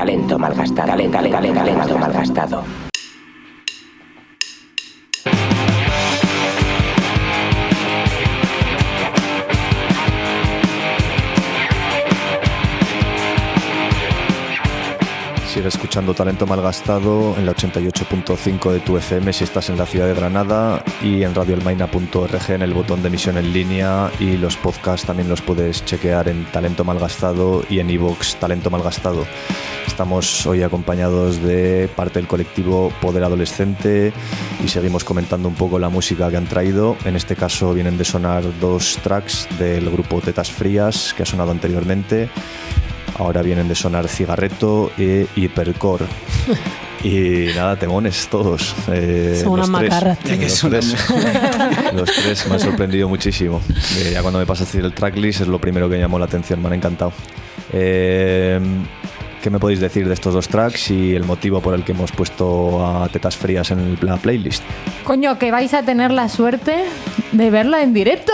Talento malgastado. Talento malgastado. Sigue escuchando Talento Malgastado en la 88.5 de tu FM si estás en la ciudad de Granada y en radioalmaina.org en el botón de emisión en línea, y los podcasts también los puedes chequear en Talento Malgastado y en iVoox Talento Malgastado. Estamos hoy acompañados de parte del colectivo Poder Adolescente y seguimos comentando un poco la música que han traído. En este caso vienen de sonar 2 tracks del grupo Tetas Frías que ha sonado anteriormente. Ahora vienen de sonar Cigarreto e Hipercore. Y nada, temones todos. Son unas macarras. Los tres me han sorprendido muchísimo. Ya cuando me pasaste el tracklist es lo primero que me llamó la atención, me han encantado. ¿Qué me podéis decir de estos 2 tracks y el motivo por el que hemos puesto a Tetas Frías en la playlist? Coño, que vais a tener la suerte de verla en directo.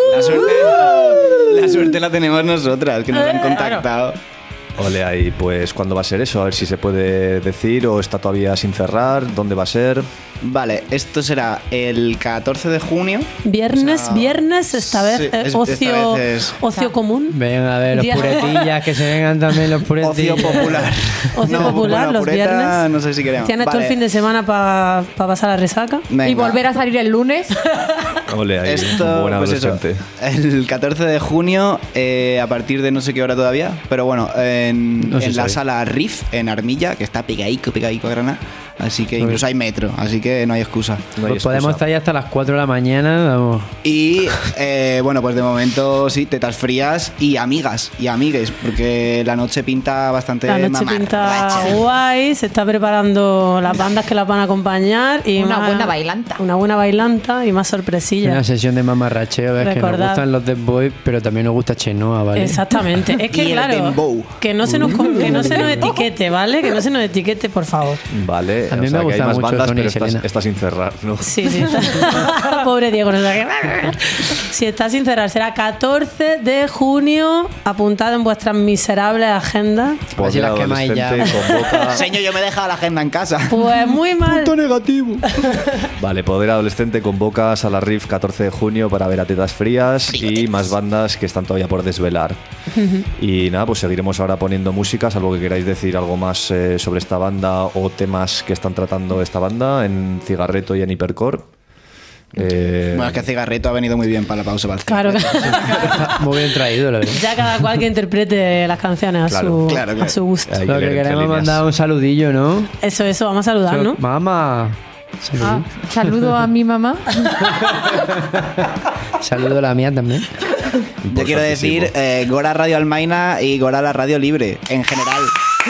La suerte la tenemos nosotras, que nos han contactado. Ole ahí, pues ¿cuándo va a ser eso? A ver si se puede decir o está todavía sin cerrar. ¿Dónde va a ser? Vale, esto será el 14 de junio. Viernes, esta vez sí, ocio común. Vengan a ver los puretillas, que se vengan también los puretillas. Ocio popular. Ocio popular, bueno, los pureta, viernes. No sé si queremos. Tienen todo el fin de semana para pasar la resaca. Venga. Y volver a salir el lunes. Ole ahí, esto, buena pues adolescente. Eso, el 14 de junio, a partir de no sé qué hora todavía, pero bueno, en la sala Riff, en Armilla, que está pegadico a Granada. Así que incluso hay metro, así que no hay excusa. Pues podemos estar ahí hasta las 4 de la mañana, vamos. Y bueno, pues de momento sí, Tetas Frías y amigas y amigues, porque la noche pinta bastante La noche pinta guay, se está preparando las bandas que las van a acompañar y Una buena bailanta. Una buena bailanta y más sorpresillas. Una sesión de mamarracheo, ves que nos gustan los Dead Boys, pero también nos gusta Chenoa, ¿vale? Exactamente. Es que Y el claro, dembow. que no se nos etiquete, ¿vale? Que no se nos etiquete, por favor. Vale, A mí o me sea, que hay gusta más mucho bandas, Sonia pero y Selena. está sin cerrar, ¿no? Sí. Pobre Diego, no sé qué. Si está sin cerrar, será 14 de junio, apuntado en vuestras miserables agendas. A ver si las quemáis ya. Convoca... Señor, yo me he dejado la agenda en casa. Pues muy mal. Punto negativo. Vale, Poder Adolescente convoca a Sala Riff 14 de junio para ver a Tetas Frías y más bandas que están todavía por desvelar. Y nada, pues seguiremos ahora poniendo música, salvo que queráis decir algo más sobre esta banda o temas que están tratando esta banda en Cigarreto y en Hipercore. Bueno, es que Cigarreto ha venido muy bien para la pausa. Para el Claro. Muy bien traído, la verdad. Ya cada cual que interprete las canciones a su gusto. Hay Lo que leer entre queremos líneas. mandar un saludillo, ¿no? Eso, vamos a saludar, ¿no? Mamá. Ah, saludo a mi mamá. Saludo a la mía también. Yo quiero decir Gora Radio Almaina y Gora la Radio Libre, en general.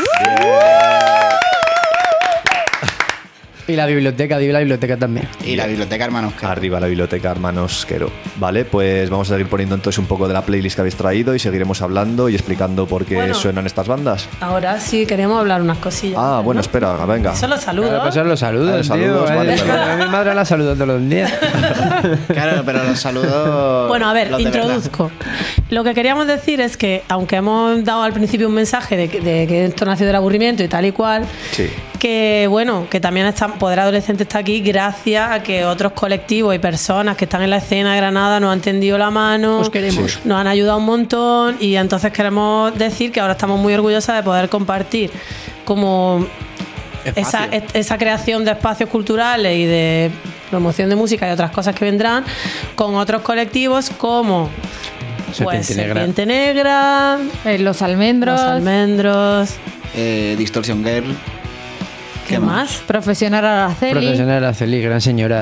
Y la biblioteca, digo la biblioteca también. Y la biblioteca Hermanos Quero. Arriba la biblioteca Hermanos Quero. Vale, pues vamos a seguir poniendo entonces un poco de la playlist que habéis traído y seguiremos hablando y explicando por qué suenan estas bandas. Ahora sí queremos hablar unas cosillas. Ah, bueno, espera, venga. Eso lo saludo. Claro, pues son los saludos, Ah, los saludos, tío. vale, A mi madre la saludo todos los días. Claro, pero los saludos. Bueno, a ver, los de introduzco. Lo que queríamos decir es que, aunque hemos dado al principio un mensaje de que esto nació del aburrimiento y tal y cual, Sí. que bueno, que también Poder Adolescente está aquí gracias a que otros colectivos y personas que están en la escena de Granada nos han tendido la mano, Os queremos. Sí. nos han ayudado un montón, y entonces queremos decir que ahora estamos muy orgullosas de poder compartir como esa creación de espacios culturales y de promoción de música y otras cosas que vendrán con otros colectivos como Serpiente Negra, Los Almendros. Distortion Girl. ¿Qué más? Profesional Araceli. Profesional Araceli, gran señora.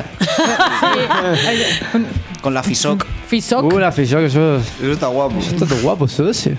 Con la FISOC. Fisoc. La Fisoc, eso Está guapo. está todo guapo, eso sí.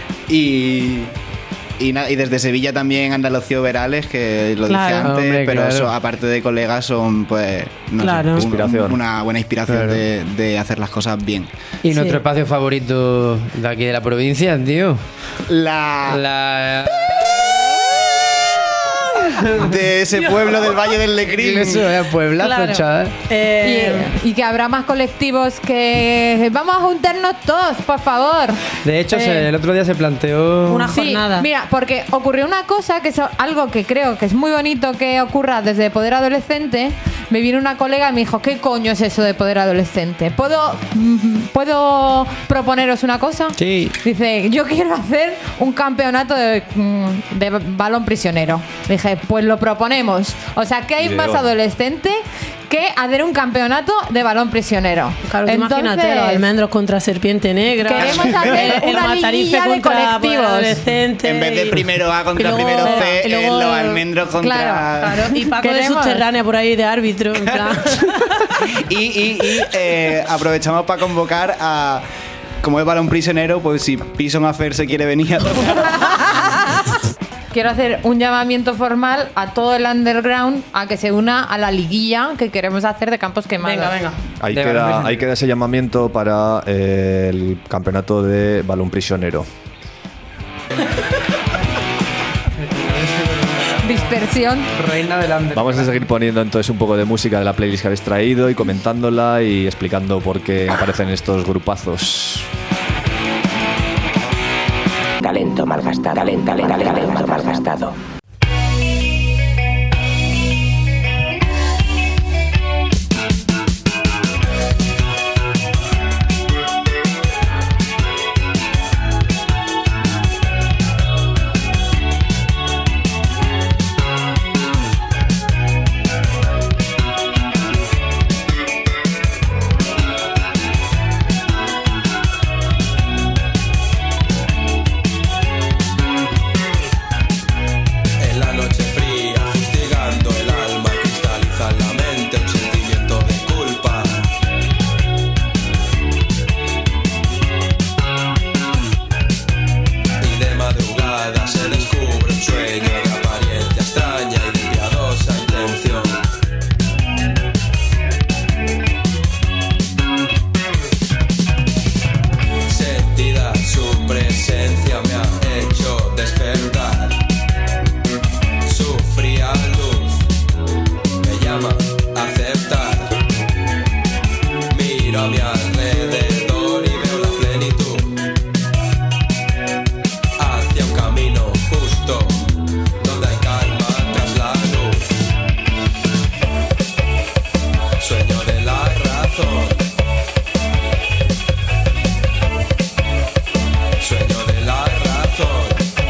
Y desde Sevilla también Andalucía Verales, que lo Claro. dije antes, Hombre, pero claro. eso, aparte de colegas, son pues no Claro. sé, Inspiración. una buena inspiración Claro. de hacer las cosas bien. Y Sí. nuestro espacio favorito de aquí de la provincia, tío. La de ese pueblo del Valle del Lecrín. Eso es pueblazo, Claro. chaval. Y que habrá más colectivos que vamos a juntarnos todos, por favor. De hecho, el otro día se planteó Una Sí, jornada. mira, porque ocurrió una cosa que es algo que creo que es muy bonito que ocurra desde Poder Adolescente. Me vino una colega y me dijo, ¿qué coño es eso de Poder Adolescente? ¿Puedo proponeros una cosa? Sí. Dice, yo quiero hacer un campeonato de balón prisionero. Dije, pues lo proponemos. O sea, ¿qué hay más Ideón. adolescente que hacer un campeonato de balón prisionero? Claro, tú imagínate, los almendros contra serpiente negra. Queremos hacer el una matarife liguilla de contra colectivos. adolescentes. En vez de y- primero A contra y luego- primero C, y luego- los almendros contra... Claro, y Paco de Queremos. subterránea por ahí de árbitro. En plan. Y aprovechamos para convocar a... Como es balón prisionero, pues si Pison Affair se quiere venir a tocar. Quiero hacer un llamamiento formal a todo el underground a que se una a la liguilla que queremos hacer de campos quemados. Venga, venga. Ahí queda ese llamamiento para el campeonato de balón prisionero. Dispersión. Reina del Under. Vamos a seguir poniendo entonces un poco de música de la playlist que habéis traído y comentándola y explicando por qué aparecen estos grupazos. Talento malgastado. Talento malgastado. En la noche fría, fustigando el alma, cristaliza en la mente un sentimiento de culpa. Y de madrugada se descubre un sueño de apariencia extraña y de piadosa intención. Sentida su presencia me ha hecho despertar. Su fría luz me llama a aceptar. Miro a mi alrededor y veo la plenitud. Hacia un camino justo donde hay calma tras la luz. Sueño de la razón. Sueño de la razón.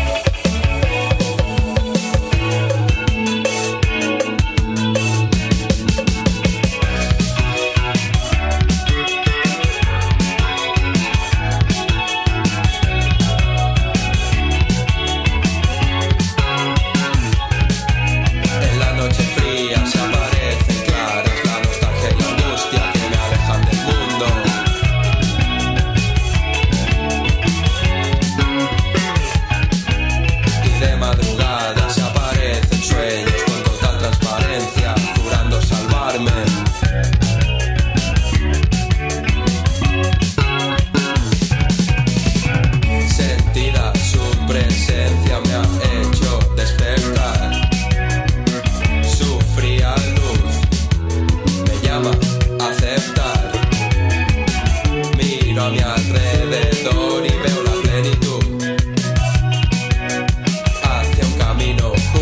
En la noche fría se aparecen claras la nostalgia y la angustia que me alejan del mundo. Y de madrugada se aparecen sueños con total transparencia, jurando salvarme. Sentida su presencia me ha hecho despertar. Su fría luz me llama a aceptar. Miro a mi alrededor y veo la plenitud. Hacia un camino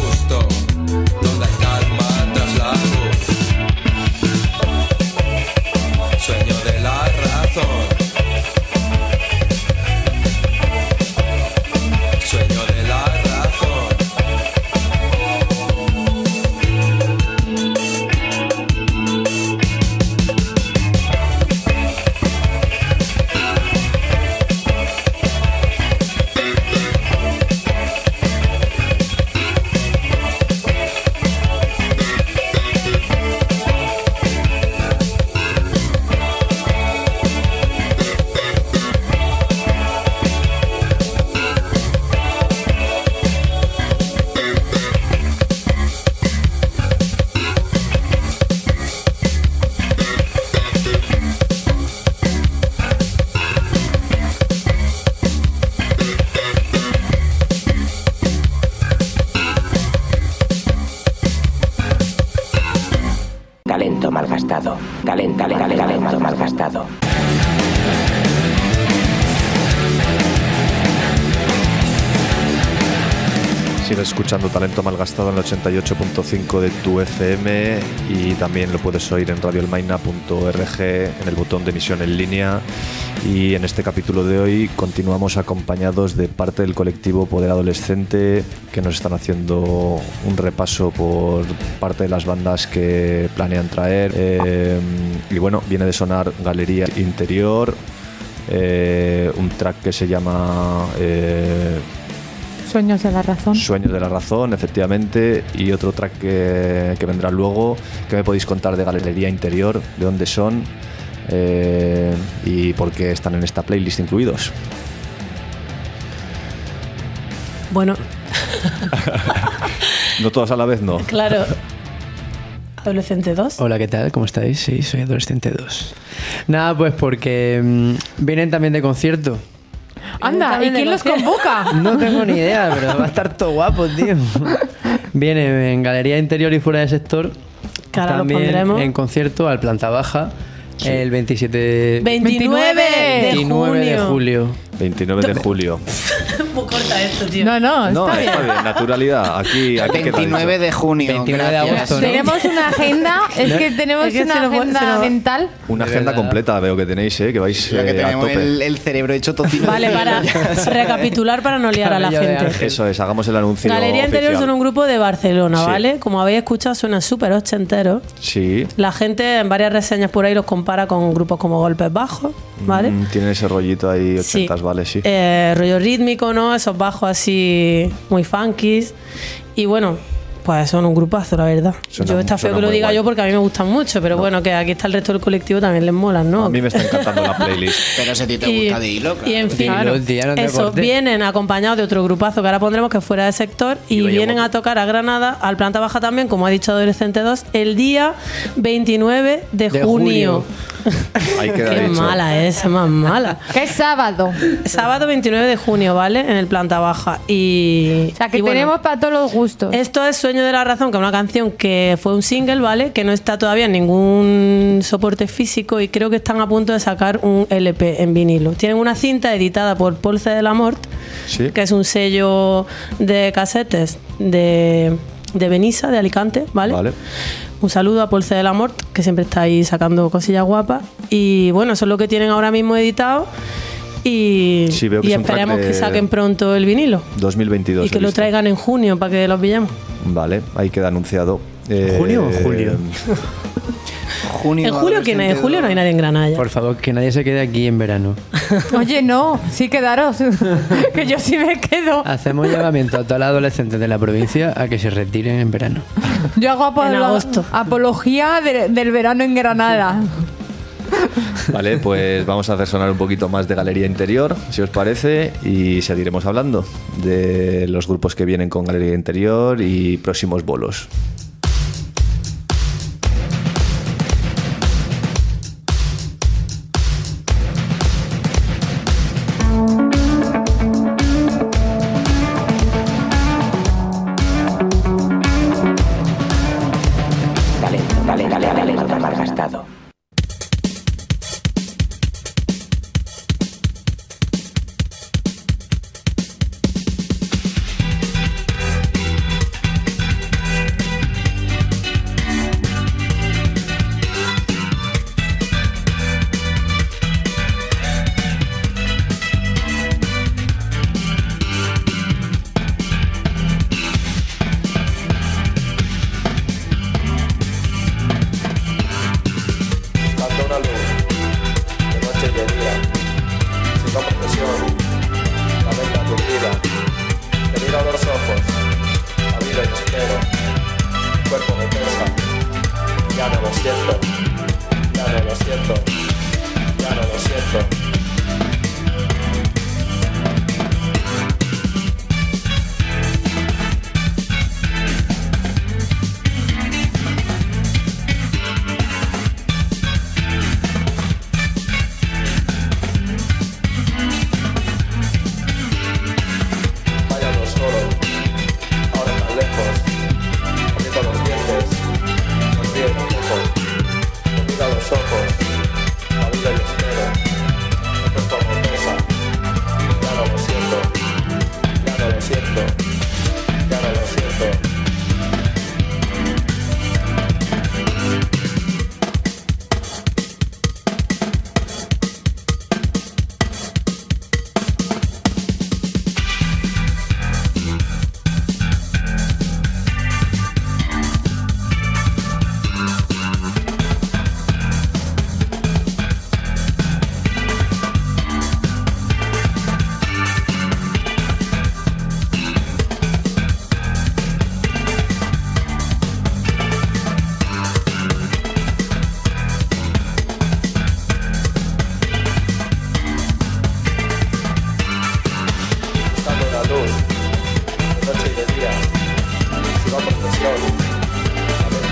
malgastado. Talento malgastado. Sigues escuchando Talento Malgastado en el 88.5 de tu FM y también lo puedes oír en radioelmaina.org en el botón de emisión en línea. Y en este capítulo de hoy continuamos acompañados de parte del colectivo Poder Adolescente, que nos están haciendo un repaso por parte de las bandas que planean traer. Y bueno, viene de sonar Galería Interior, un track que se llama... Sueños de la razón. Sueños de la razón, efectivamente. Y otro track que vendrá luego. ¿Qué me podéis contar de Galería Interior? ¿De dónde son? ¿Y por qué están en esta playlist incluidos? Bueno. No todas a la vez, no. Claro. Adolescente 2. Hola, ¿qué tal? ¿Cómo estáis? Sí, soy Adolescente 2. Nada, pues porque vienen también de concierto. Anda, ¿y quién los convoca? No tengo ni idea, pero va a estar todo guapo, tío. Viene en Galería Interior y Fuera de Sector. Que ahora también lo pondremos. En concierto al Planta Baja. Sí. El 29 de julio. 29 de julio. Muy corta esto, tío. No, está bien. Naturalidad. Aquí 29 de junio. 29 de agosto, ¿no? Tenemos una agenda, es que tenemos una agenda mental. Una agenda completa veo que tenéis, que vais que tenemos a tope. el cerebro hecho tocino. Vale, para recapitular para no liar a la gente. Eso es, hagamos el anuncio Galería Interior son un grupo de Barcelona, sí. ¿vale? Como habéis escuchado, suena súper ochentero. Sí. La gente en varias reseñas por ahí los compara con grupos como Golpes Bajos, ¿vale? Tienen ese rollito ahí 80s, sí. Vale, sí. Rollo rítmico, ¿no? Esos bajos así muy funkies. Y bueno, pues son un grupazo, la verdad. Yo está feo que lo diga yo porque a mí me gustan mucho, pero bueno, que aquí está el resto del colectivo también les molan, ¿no? A mí me está encantando la playlist. Pero si a ti te gusta de hilo, claro. Y en fin, claro, eso, vienen acompañados de otro grupazo que ahora pondremos que es Fuera de Sector y vienen a tocar a Granada, al Planta Baja también, como ha dicho Adolescente 2, el día 29 de junio. Qué mala esa, más mala. ¿Qué es sábado? Sábado 29 de junio, ¿vale? En el Planta Baja. O sea, que tenemos para todos los gustos. Esto es Sueño de la Razón, que es una canción que fue un single, ¿vale? Que no está todavía en ningún soporte físico y creo que están a punto de sacar un LP en vinilo. Tienen una cinta editada por Polce de la Mort, ¿sí? Que es un sello de casetes de Benissa, de Alicante, ¿vale? Un saludo a Polce de la Mort, que siempre está ahí sacando cosillas guapas. Y bueno, eso es lo que tienen ahora mismo editado. Y, sí, veo que y esperemos que saquen pronto el vinilo. 2022. Y que lo traigan en junio para que los pillemos. Vale, ahí queda anunciado. ¿Junio o julio? ¿En julio no hay nadie en Granada? Por favor, que nadie se quede aquí en verano. Oye, no, sí quedaros. Que yo sí me quedo. Hacemos llamamiento a todos los adolescentes de la provincia a que se retiren en verano. Yo hago apología del verano en Granada. Vale, pues vamos a hacer sonar un poquito más de Galería Interior, si os parece, y seguiremos hablando de los grupos que vienen con Galería Interior y próximos bolos. Talento malgastado.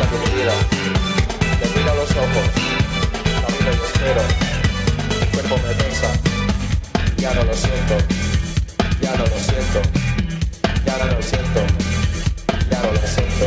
aquí mi vida. Me mira a los ojos, camino y espero. Mi cuerpo me pesa, ya no lo siento, ya no lo siento, ya no lo siento, ya no lo siento.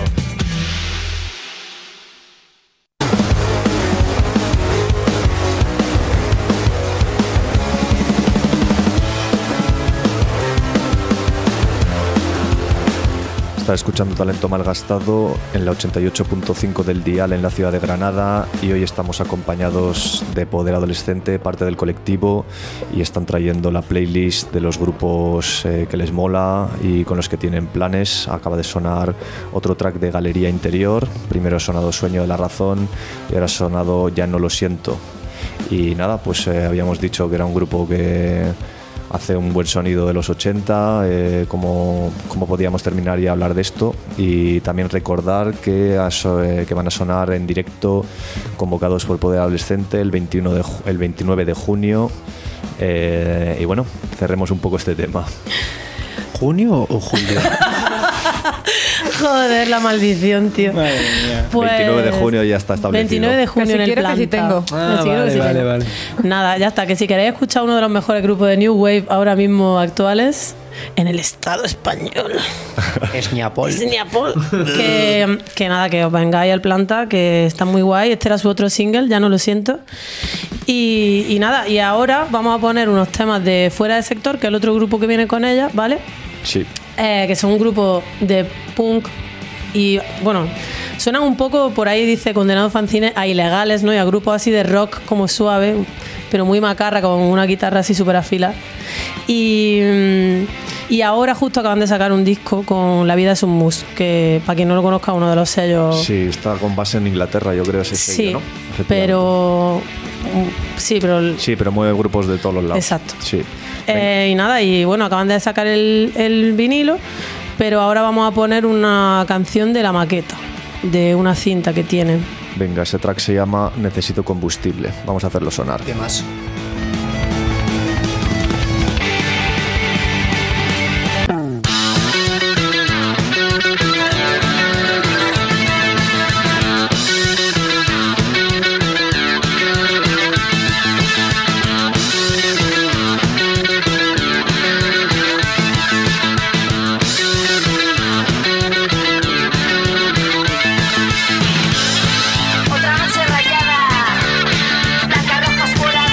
Está escuchando Talento Malgastado en la 88.5 del dial en la ciudad de Granada y hoy estamos acompañados de Poder Adolescente, parte del colectivo, y están trayendo la playlist de los grupos que les mola y con los que tienen planes. Acaba de sonar otro track de Galería Interior, primero ha sonado Sueño de la Razón y ahora ha sonado Ya no lo siento. Y nada, pues habíamos dicho que era un grupo que hace un buen sonido de los 80, cómo podíamos terminar y hablar de esto, y también recordar que van a sonar en directo, convocados por Poder Adolescente el 29 de junio, y bueno, cerremos un poco este tema. ¿Junio o julio? Joder, la maldición, tío. Madre mía. Pues, 29 de junio ya está establecido. 29 de junio Que si en el quiero, que Planta. sí tengo. Vale. Nada, ya está. Que si queréis escuchar uno de los mejores grupos de New Wave ahora mismo actuales en el Estado español. Es Niapol. que nada, que os vengáis al Planta, que está muy guay. Este era su otro single, Ya no lo siento. Y nada, y ahora vamos a poner unos temas de Fuera de Sector, que es el otro grupo que viene con ella, ¿vale? Sí. Que son un grupo de punk y, bueno, suenan un poco, por ahí dice Condenado Fanzine, a ilegales, ¿no? Y a grupos así de rock como suave, pero muy macarra, con una guitarra así súper afilada. Y ahora justo acaban de sacar un disco con La vida es un mus, que para quien no lo conozca, uno de los sellos... Sí, está con base en Inglaterra, yo creo, ese sello, ¿no? pero... Sí, pero mueve grupos de todos los lados. Exacto. Sí. Y nada, y bueno, acaban de sacar el vinilo, pero ahora vamos a poner una canción de la maqueta, de una cinta que tienen. Venga, ese track se llama Necesito combustible. Vamos a hacerlo sonar. ¿Qué más? Otra noche rayada, blanca, roja,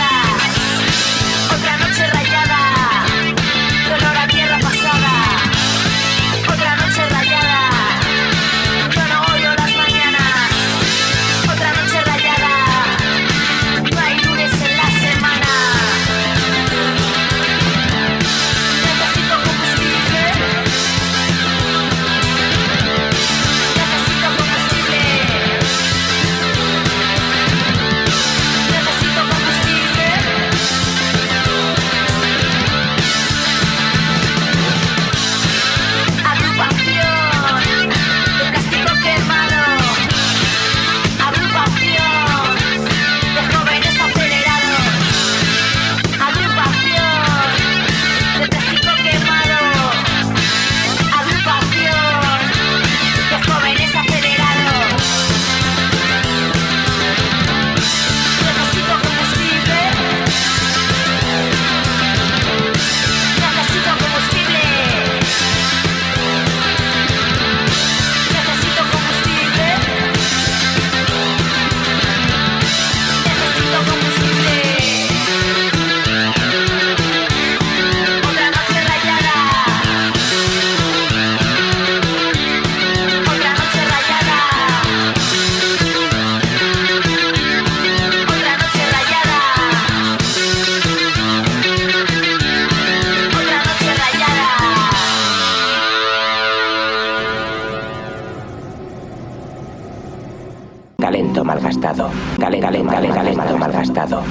Talento malgastado. Talento malgastado.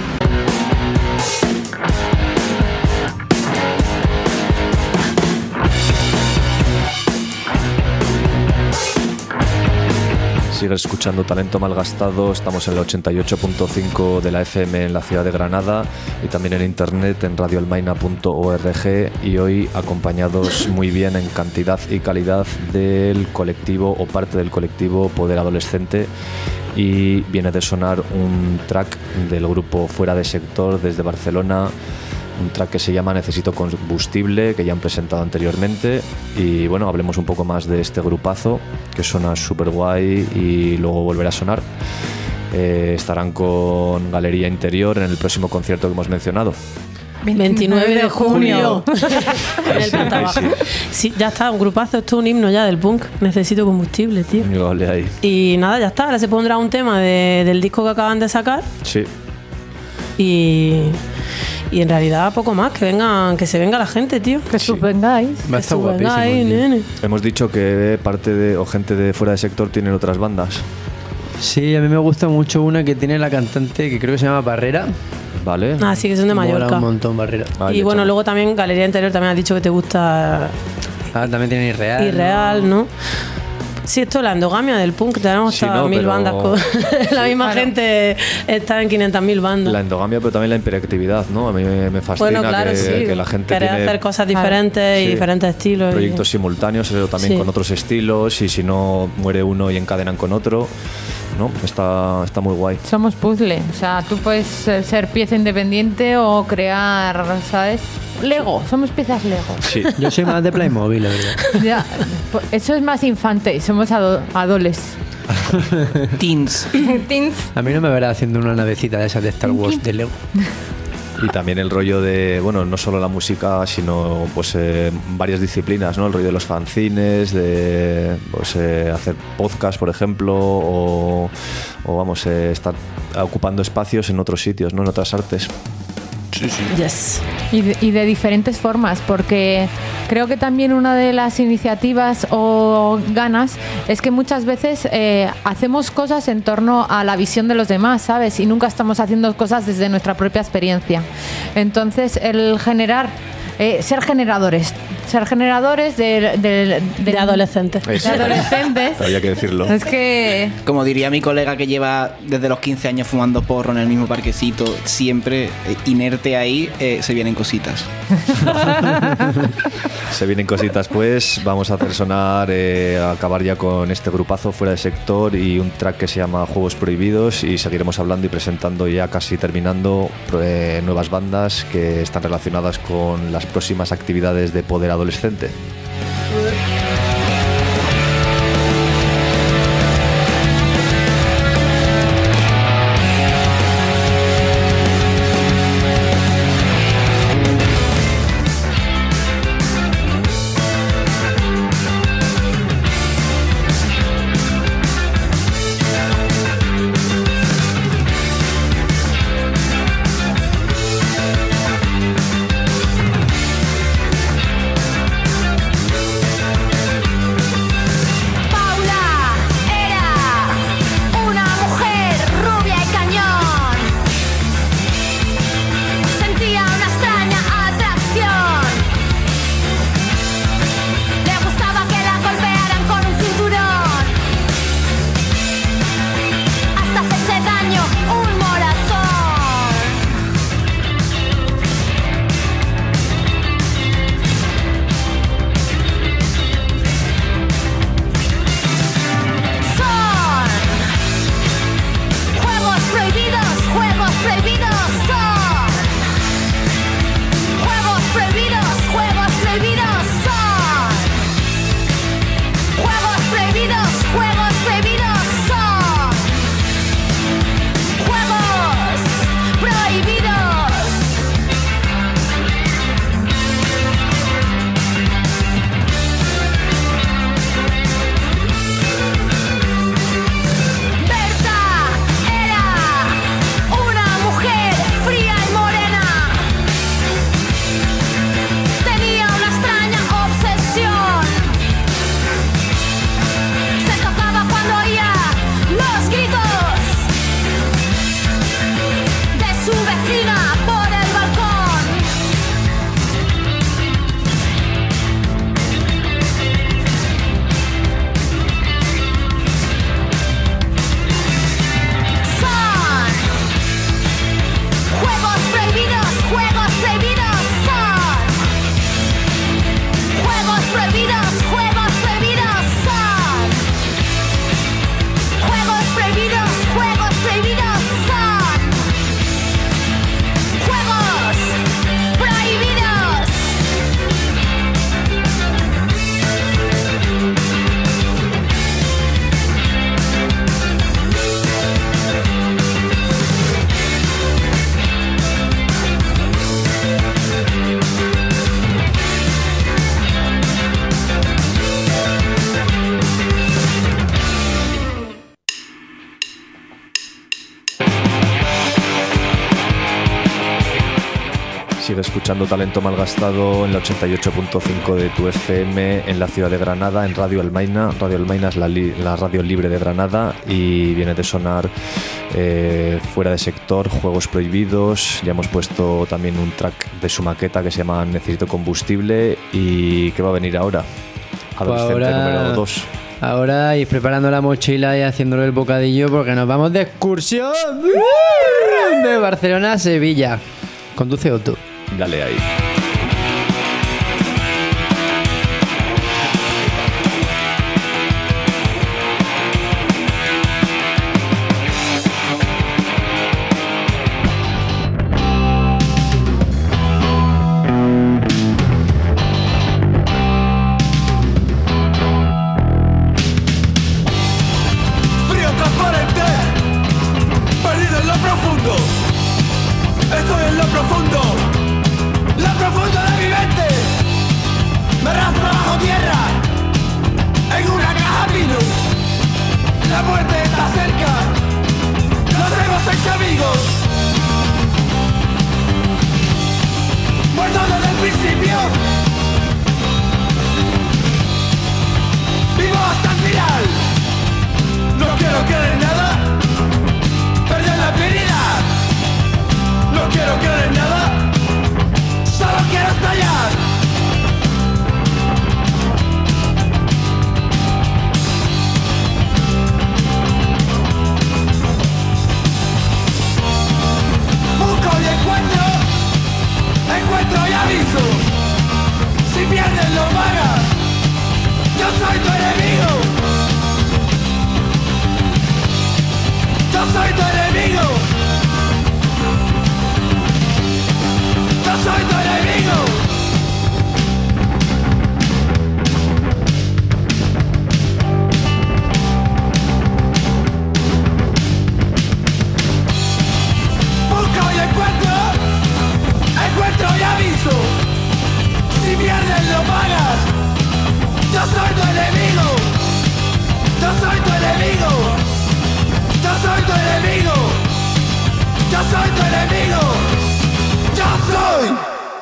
Sigues escuchando Talento Malgastado, estamos en el 88.5 de la FM en la ciudad de Granada y también en internet en radioalmaina.org, y hoy acompañados muy bien en cantidad y calidad del colectivo o parte del colectivo Poder Adolescente, y viene de sonar un track del grupo Fuera de Sector desde Barcelona, un track que se llama Necesito Combustible, que ya han presentado anteriormente. Y bueno, hablemos un poco más de este grupazo que suena súper guay y luego volverá a sonar. Estarán con Galería Interior en el próximo concierto que hemos mencionado. 29 de junio. En el Planta Baja. Sí. Sí, ya está, un grupazo, esto es un himno ya del punk. Necesito combustible, tío. Vale, ahí. Y nada, ya está, ahora se pondrá un tema del disco que acaban de sacar. Sí. Y en realidad poco más, que se venga la gente, tío. Que subvengáis. Va a estar guapísimo. Ahí, tío. nene. Hemos dicho que parte de o gente de Fuera de Sector tienen otras bandas. Sí, a mí me gusta mucho una que tiene la cantante que creo que se llama Barrera. Vale. Ah, sí, que son de Mola Mallorca. un montón Barrera. Ah, Y le bueno, echamos. luego también Galería Interior también has dicho que te gusta Ah, también tiene Irreal. Irreal, ¿no? Sí, esto es la endogamia del punk. Tenemos Sí, hasta no, 1000 pero- bandas. La misma Claro. gente está en 500.000 bandas. La endogamia, pero también la hiperactividad, ¿no? A mí me fascina Bueno, claro, que, sí. que la gente Querer tiene hacer cosas diferentes y Sí. diferentes estilos. proyectos simultáneos, pero también Sí. con otros estilos, y si no muere uno y encadenan con otro, ¿no? Está muy guay. Somos puzzle, o sea, tú puedes ser pieza independiente o crear, ¿sabes? Lego, somos piezas Lego. Sí. Yo soy más de Playmobil, la verdad. Ya, eso es más infante, somos adoles. Teens. Teens. A mí no me verá haciendo una navecita de esas de Star Wars de Lego. Y también el rollo de, bueno, no solo la música, sino pues varias disciplinas, ¿no? El rollo de los fanzines, de pues, hacer podcast, por ejemplo, o vamos, estar ocupando espacios en otros sitios, ¿no? En otras artes. Yes. Y de diferentes formas, porque creo que también una de las iniciativas o ganas es que muchas veces hacemos cosas en torno a la visión de los demás, ¿sabes? Y nunca estamos haciendo cosas desde nuestra propia experiencia. Entonces, el generar, ser generadores de adolescentes. Eso. De adolescentes. Había que decirlo. Es que Como diría mi colega que lleva desde los 15 años fumando porro en el mismo parquecito, siempre inerte ahí, se vienen cositas. Se vienen cositas, pues vamos a hacer sonar, acabar ya con este grupazo Fuera de Sector y un track que se llama Juegos Prohibidos, y seguiremos hablando y presentando, ya casi terminando, nuevas bandas que están relacionadas con las próximas actividades de Poder Adolescente. Sigue escuchando Talento Malgastado en la 88.5 de tu FM en la ciudad de Granada, en Radio Almaina. Radio Almaina es la radio libre de Granada y viene de sonar Fuera de Sector, Juegos Prohibidos. Ya hemos puesto también un track de su maqueta que se llama Necesito Combustible. ¿Y qué va a venir ahora? Adolescente número 2. Ahora ir preparando la mochila y haciéndole el bocadillo porque nos vamos de excursión de Barcelona a Sevilla. Conduce Otto. Dale ahí. Frío transparente, perdido en lo profundo. Estoy en lo profundo de mi mente. Me arrastra bajo tierra, en una caja vino. La muerte está cerca, nos hemos hecho amigos. Muerto desde el principio, vivo hasta el final. No quiero querer nada, perder la virilidad. No quiero querer nada, solo quiero estallar. Busco y encuentro y aviso. Si pierdes lo pagas, yo soy tu enemigo. Yo soy tu enemigo. Yo soy tu enemigo. Busco y encuentro y aviso. Si pierdes lo pagas. Yo soy tu enemigo. Yo soy tu enemigo. Yo soy tu enemigo. Yo soy tu enemigo. ¡Yo soy!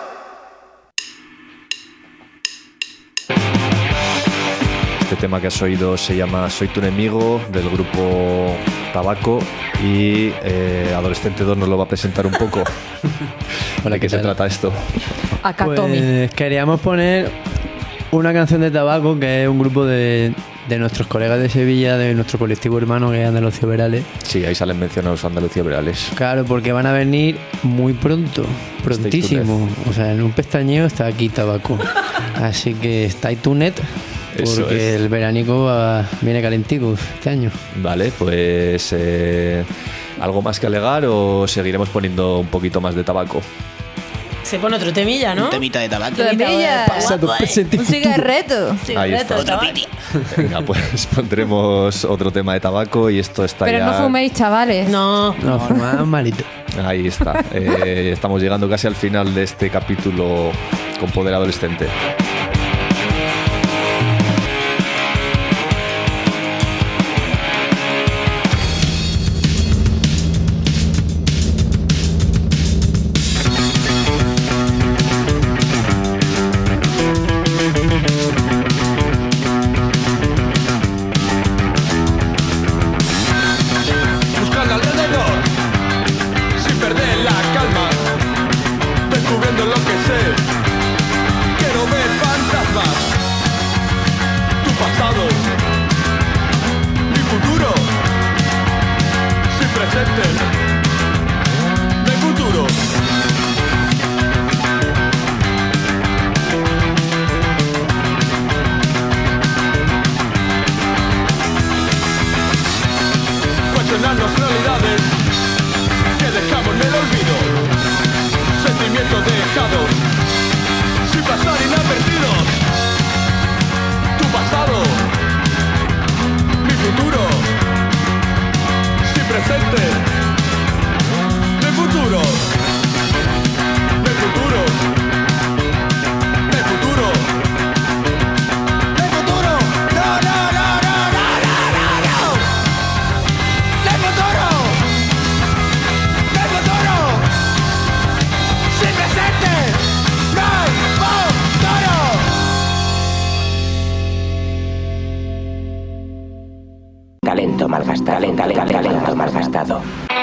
Este tema que has oído se llama Soy tu enemigo, del grupo Tabaco, y Adolescente 2 nos lo va a presentar un poco. ¿De qué se trata esto? Akatomi. Pues queríamos poner una canción de Tabaco, que es un grupo de nuestros colegas de Sevilla, de nuestro colectivo hermano, que es Andalucía Verales. Sí, ahí salen mencionados Andalucía Verales. Claro, porque van a venir muy pronto, prontísimo. O sea, en un pestañeo está aquí Tabaco. Así que stay tuned, porque el veranico viene calentico este año. Vale, pues ¿algo más que alegar o seguiremos poniendo un poquito más de Tabaco? Se pone otro temilla, ¿no? Un temita de tabaco. Temilla. Pasado, presente y Un cigarreto. Ahí está. Otro piti. Venga, pues pondremos otro tema de Tabaco y esto está Pero ya... no fuméis, chavales. No. No, fumamos malito. Ahí está. Estamos llegando casi al final de este capítulo con Poder Adolescente. Buscando alrededor, sin perder la calma, descubriendo lo que sé. Quiero ver fantasmas, tu pasado, mi futuro, sin presente, mi futuro. Cuestionarnos realidades que dejamos en el olvido, sentimientos dejados sin pasar inadvertidos. Tu pasado, mi futuro, sin presente, mi futuro, mi futuro, mi futuro, mi futuro. No, no, no, no, no, no, no, no. Mi futuro, sin presente. Talento malgastado. Talento malgastado.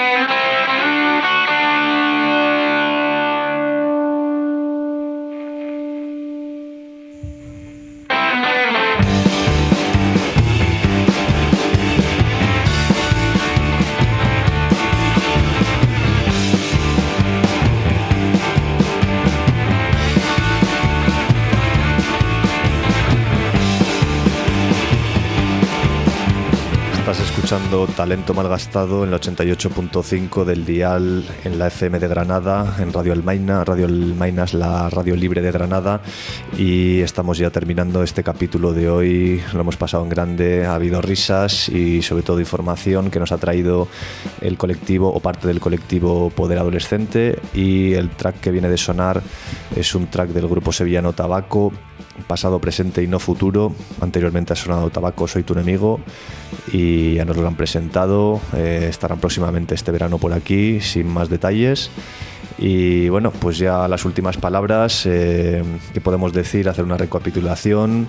Escuchando Talento Malgastado en el 88.5 del dial, en la FM de Granada, en Radio Almaina. Radio Almaina es la radio libre de Granada y estamos ya terminando este capítulo de hoy. Lo hemos pasado en grande, ha habido risas y sobre todo información que nos ha traído el colectivo o parte del colectivo Poder Adolescente, y el track que viene de sonar es un track del grupo sevillano Tabaco, pasado, presente y no futuro. Anteriormente ha sonado Tabaco, Soy tu enemigo, y ya nos lo han presentado. Estarán próximamente este verano por aquí, sin más detalles. Y bueno, pues ya las últimas palabras que podemos decir, hacer una recapitulación.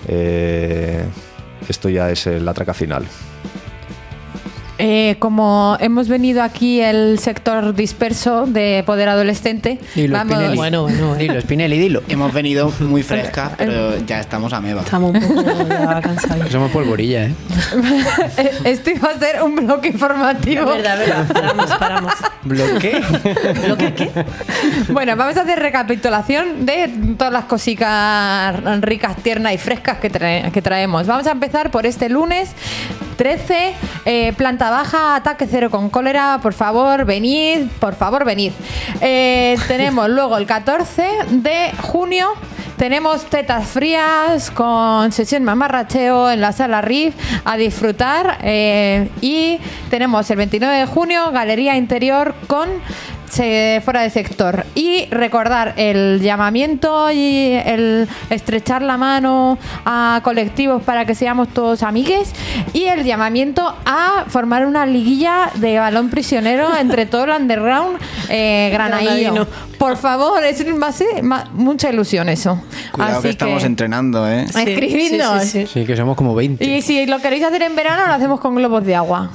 Esto ya es la traca final. Como hemos venido aquí el sector disperso de Poder Adolescente, Dilo, vamos. Spinelli. Bueno. Dilo, Spinelli, dilo. Hemos venido muy frescas, pero ya estamos a meba. Estamos un poco ya cansados. Somos polvorilla, ¿eh? Esto iba a ser un bloque informativo. Verdad. Paramos. ¿Bloque? ¿Bloque qué? Bueno, vamos a hacer recapitulación de todas las cositas ricas, tiernas y frescas que traemos. Vamos a empezar por este lunes 13, planta baja, ataque cero con cólera, por favor, venid. Tenemos luego el 14 de junio, tenemos tetas frías con sesión mamarracheo en la sala RIF a disfrutar, y tenemos el 29 de junio, galería interior con fuera de sector. Y recordar el llamamiento y el estrechar la mano a colectivos para que seamos todos amigues, y el llamamiento a formar una liguilla de balón prisionero entre todo el underground granadino. Por favor, va a ser mucha ilusión eso. Cuidado. Así que estamos entrenando, ¿eh? Escribidnos. Sí, que somos como 20. Y si lo queréis hacer en verano, lo hacemos con globos de agua.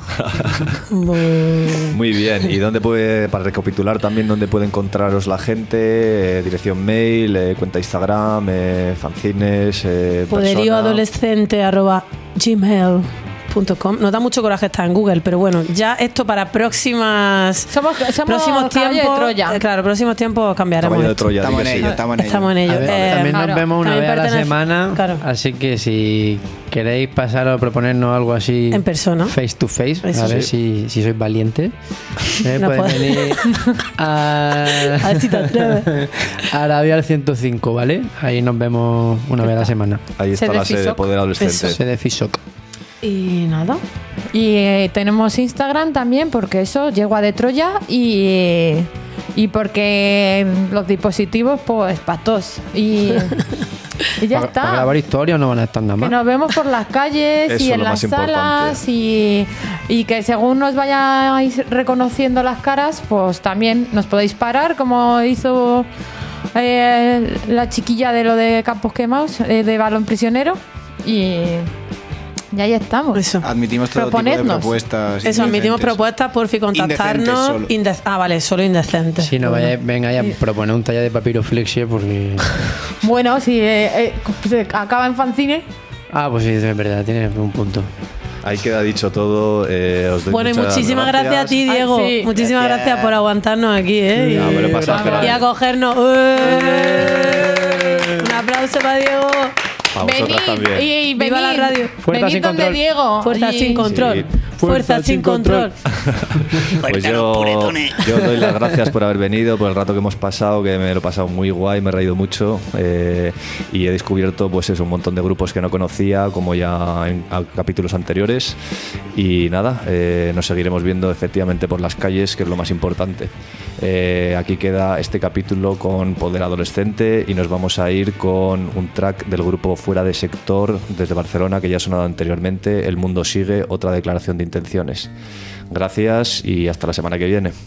Muy bien. ¿Y dónde puede, para recapitular también, dónde puede encontraros la gente? Dirección mail, cuenta Instagram, fanzines, poderioadolescente@gmail.com. Nos da mucho coraje estar en Google, pero bueno, ya esto para próximos tiempos de Troya. Claro, próximos tiempos cambiaremos. Estamos en ello. También nos vemos una vez a la semana, claro. Así que si queréis pasar o proponernos algo así en persona, face to face, eso a ver si sois valientes, podéis venir a ver si te atreves. a la Vía 105, ¿vale? Ahí nos vemos una vez a la semana. Ahí está la sede de Poder Adolescente. Sede FISOC. Y nada. Y tenemos Instagram también, porque eso, Yegua de Troya, y porque los dispositivos, pues, patos. Y ya está. Para grabar historias no van a estar nada más. Que nos vemos por las calles eso y en las salas, y que según nos vayáis reconociendo las caras, pues también nos podéis parar, como hizo la chiquilla de lo de Campos Quemados, de balón prisionero, y ahí estamos. Eso. Admitimos todo tipo de propuestas. Eso, admitimos propuestas, por fin contactarnos. Solo indecentes. Si no vengáis a proponer un taller de papiroflexia, porque... Bueno, si se acaba en fanzine. Pues sí, es verdad, tienes un punto. Ahí queda dicho todo. Os doy bueno, y muchísimas gracias a ti, Diego. Sí. Muchísimas gracias por aguantarnos aquí, ¿eh? No, me lo he pasado y acogernos. Un aplauso para Diego. A vosotras también. Y viva la radio. Fuerza sin control. Diego. Fuerza sin control. Sí. Fuerza sin control. Pues yo doy las gracias por haber venido, por el rato que hemos pasado, que me lo he pasado muy guay, me he reído mucho, y he descubierto pues eso, un montón de grupos que no conocía, como ya en capítulos anteriores. Y nada, nos seguiremos viendo efectivamente por las calles, que es lo más importante. Aquí queda este capítulo con Poder Adolescente, y nos vamos a ir con un track del grupo Fuera de Sector desde Barcelona, que ya ha sonado anteriormente, El Mundo Sigue, otra declaración de intenciones. Gracias y hasta la semana que viene.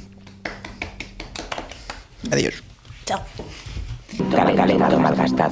Adiós. Chao. Talento malgastado.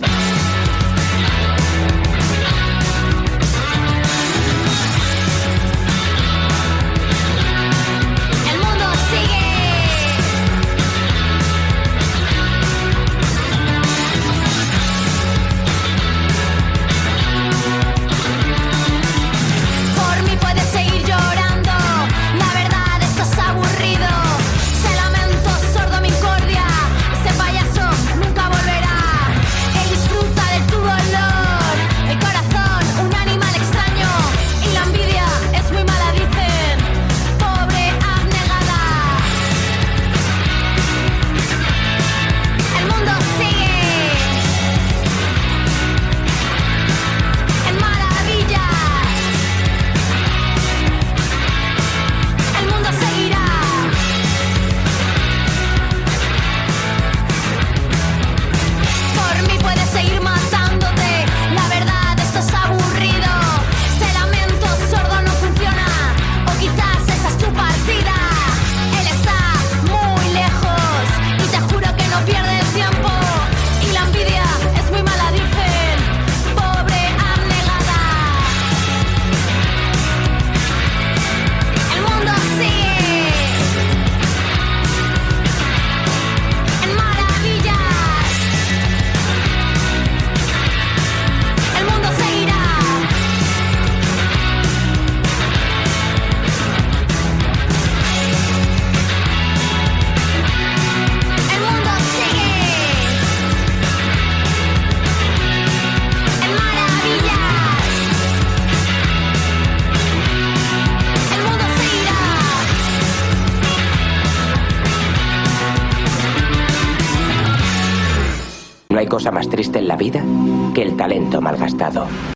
No hay cosa más triste en la vida que el talento malgastado.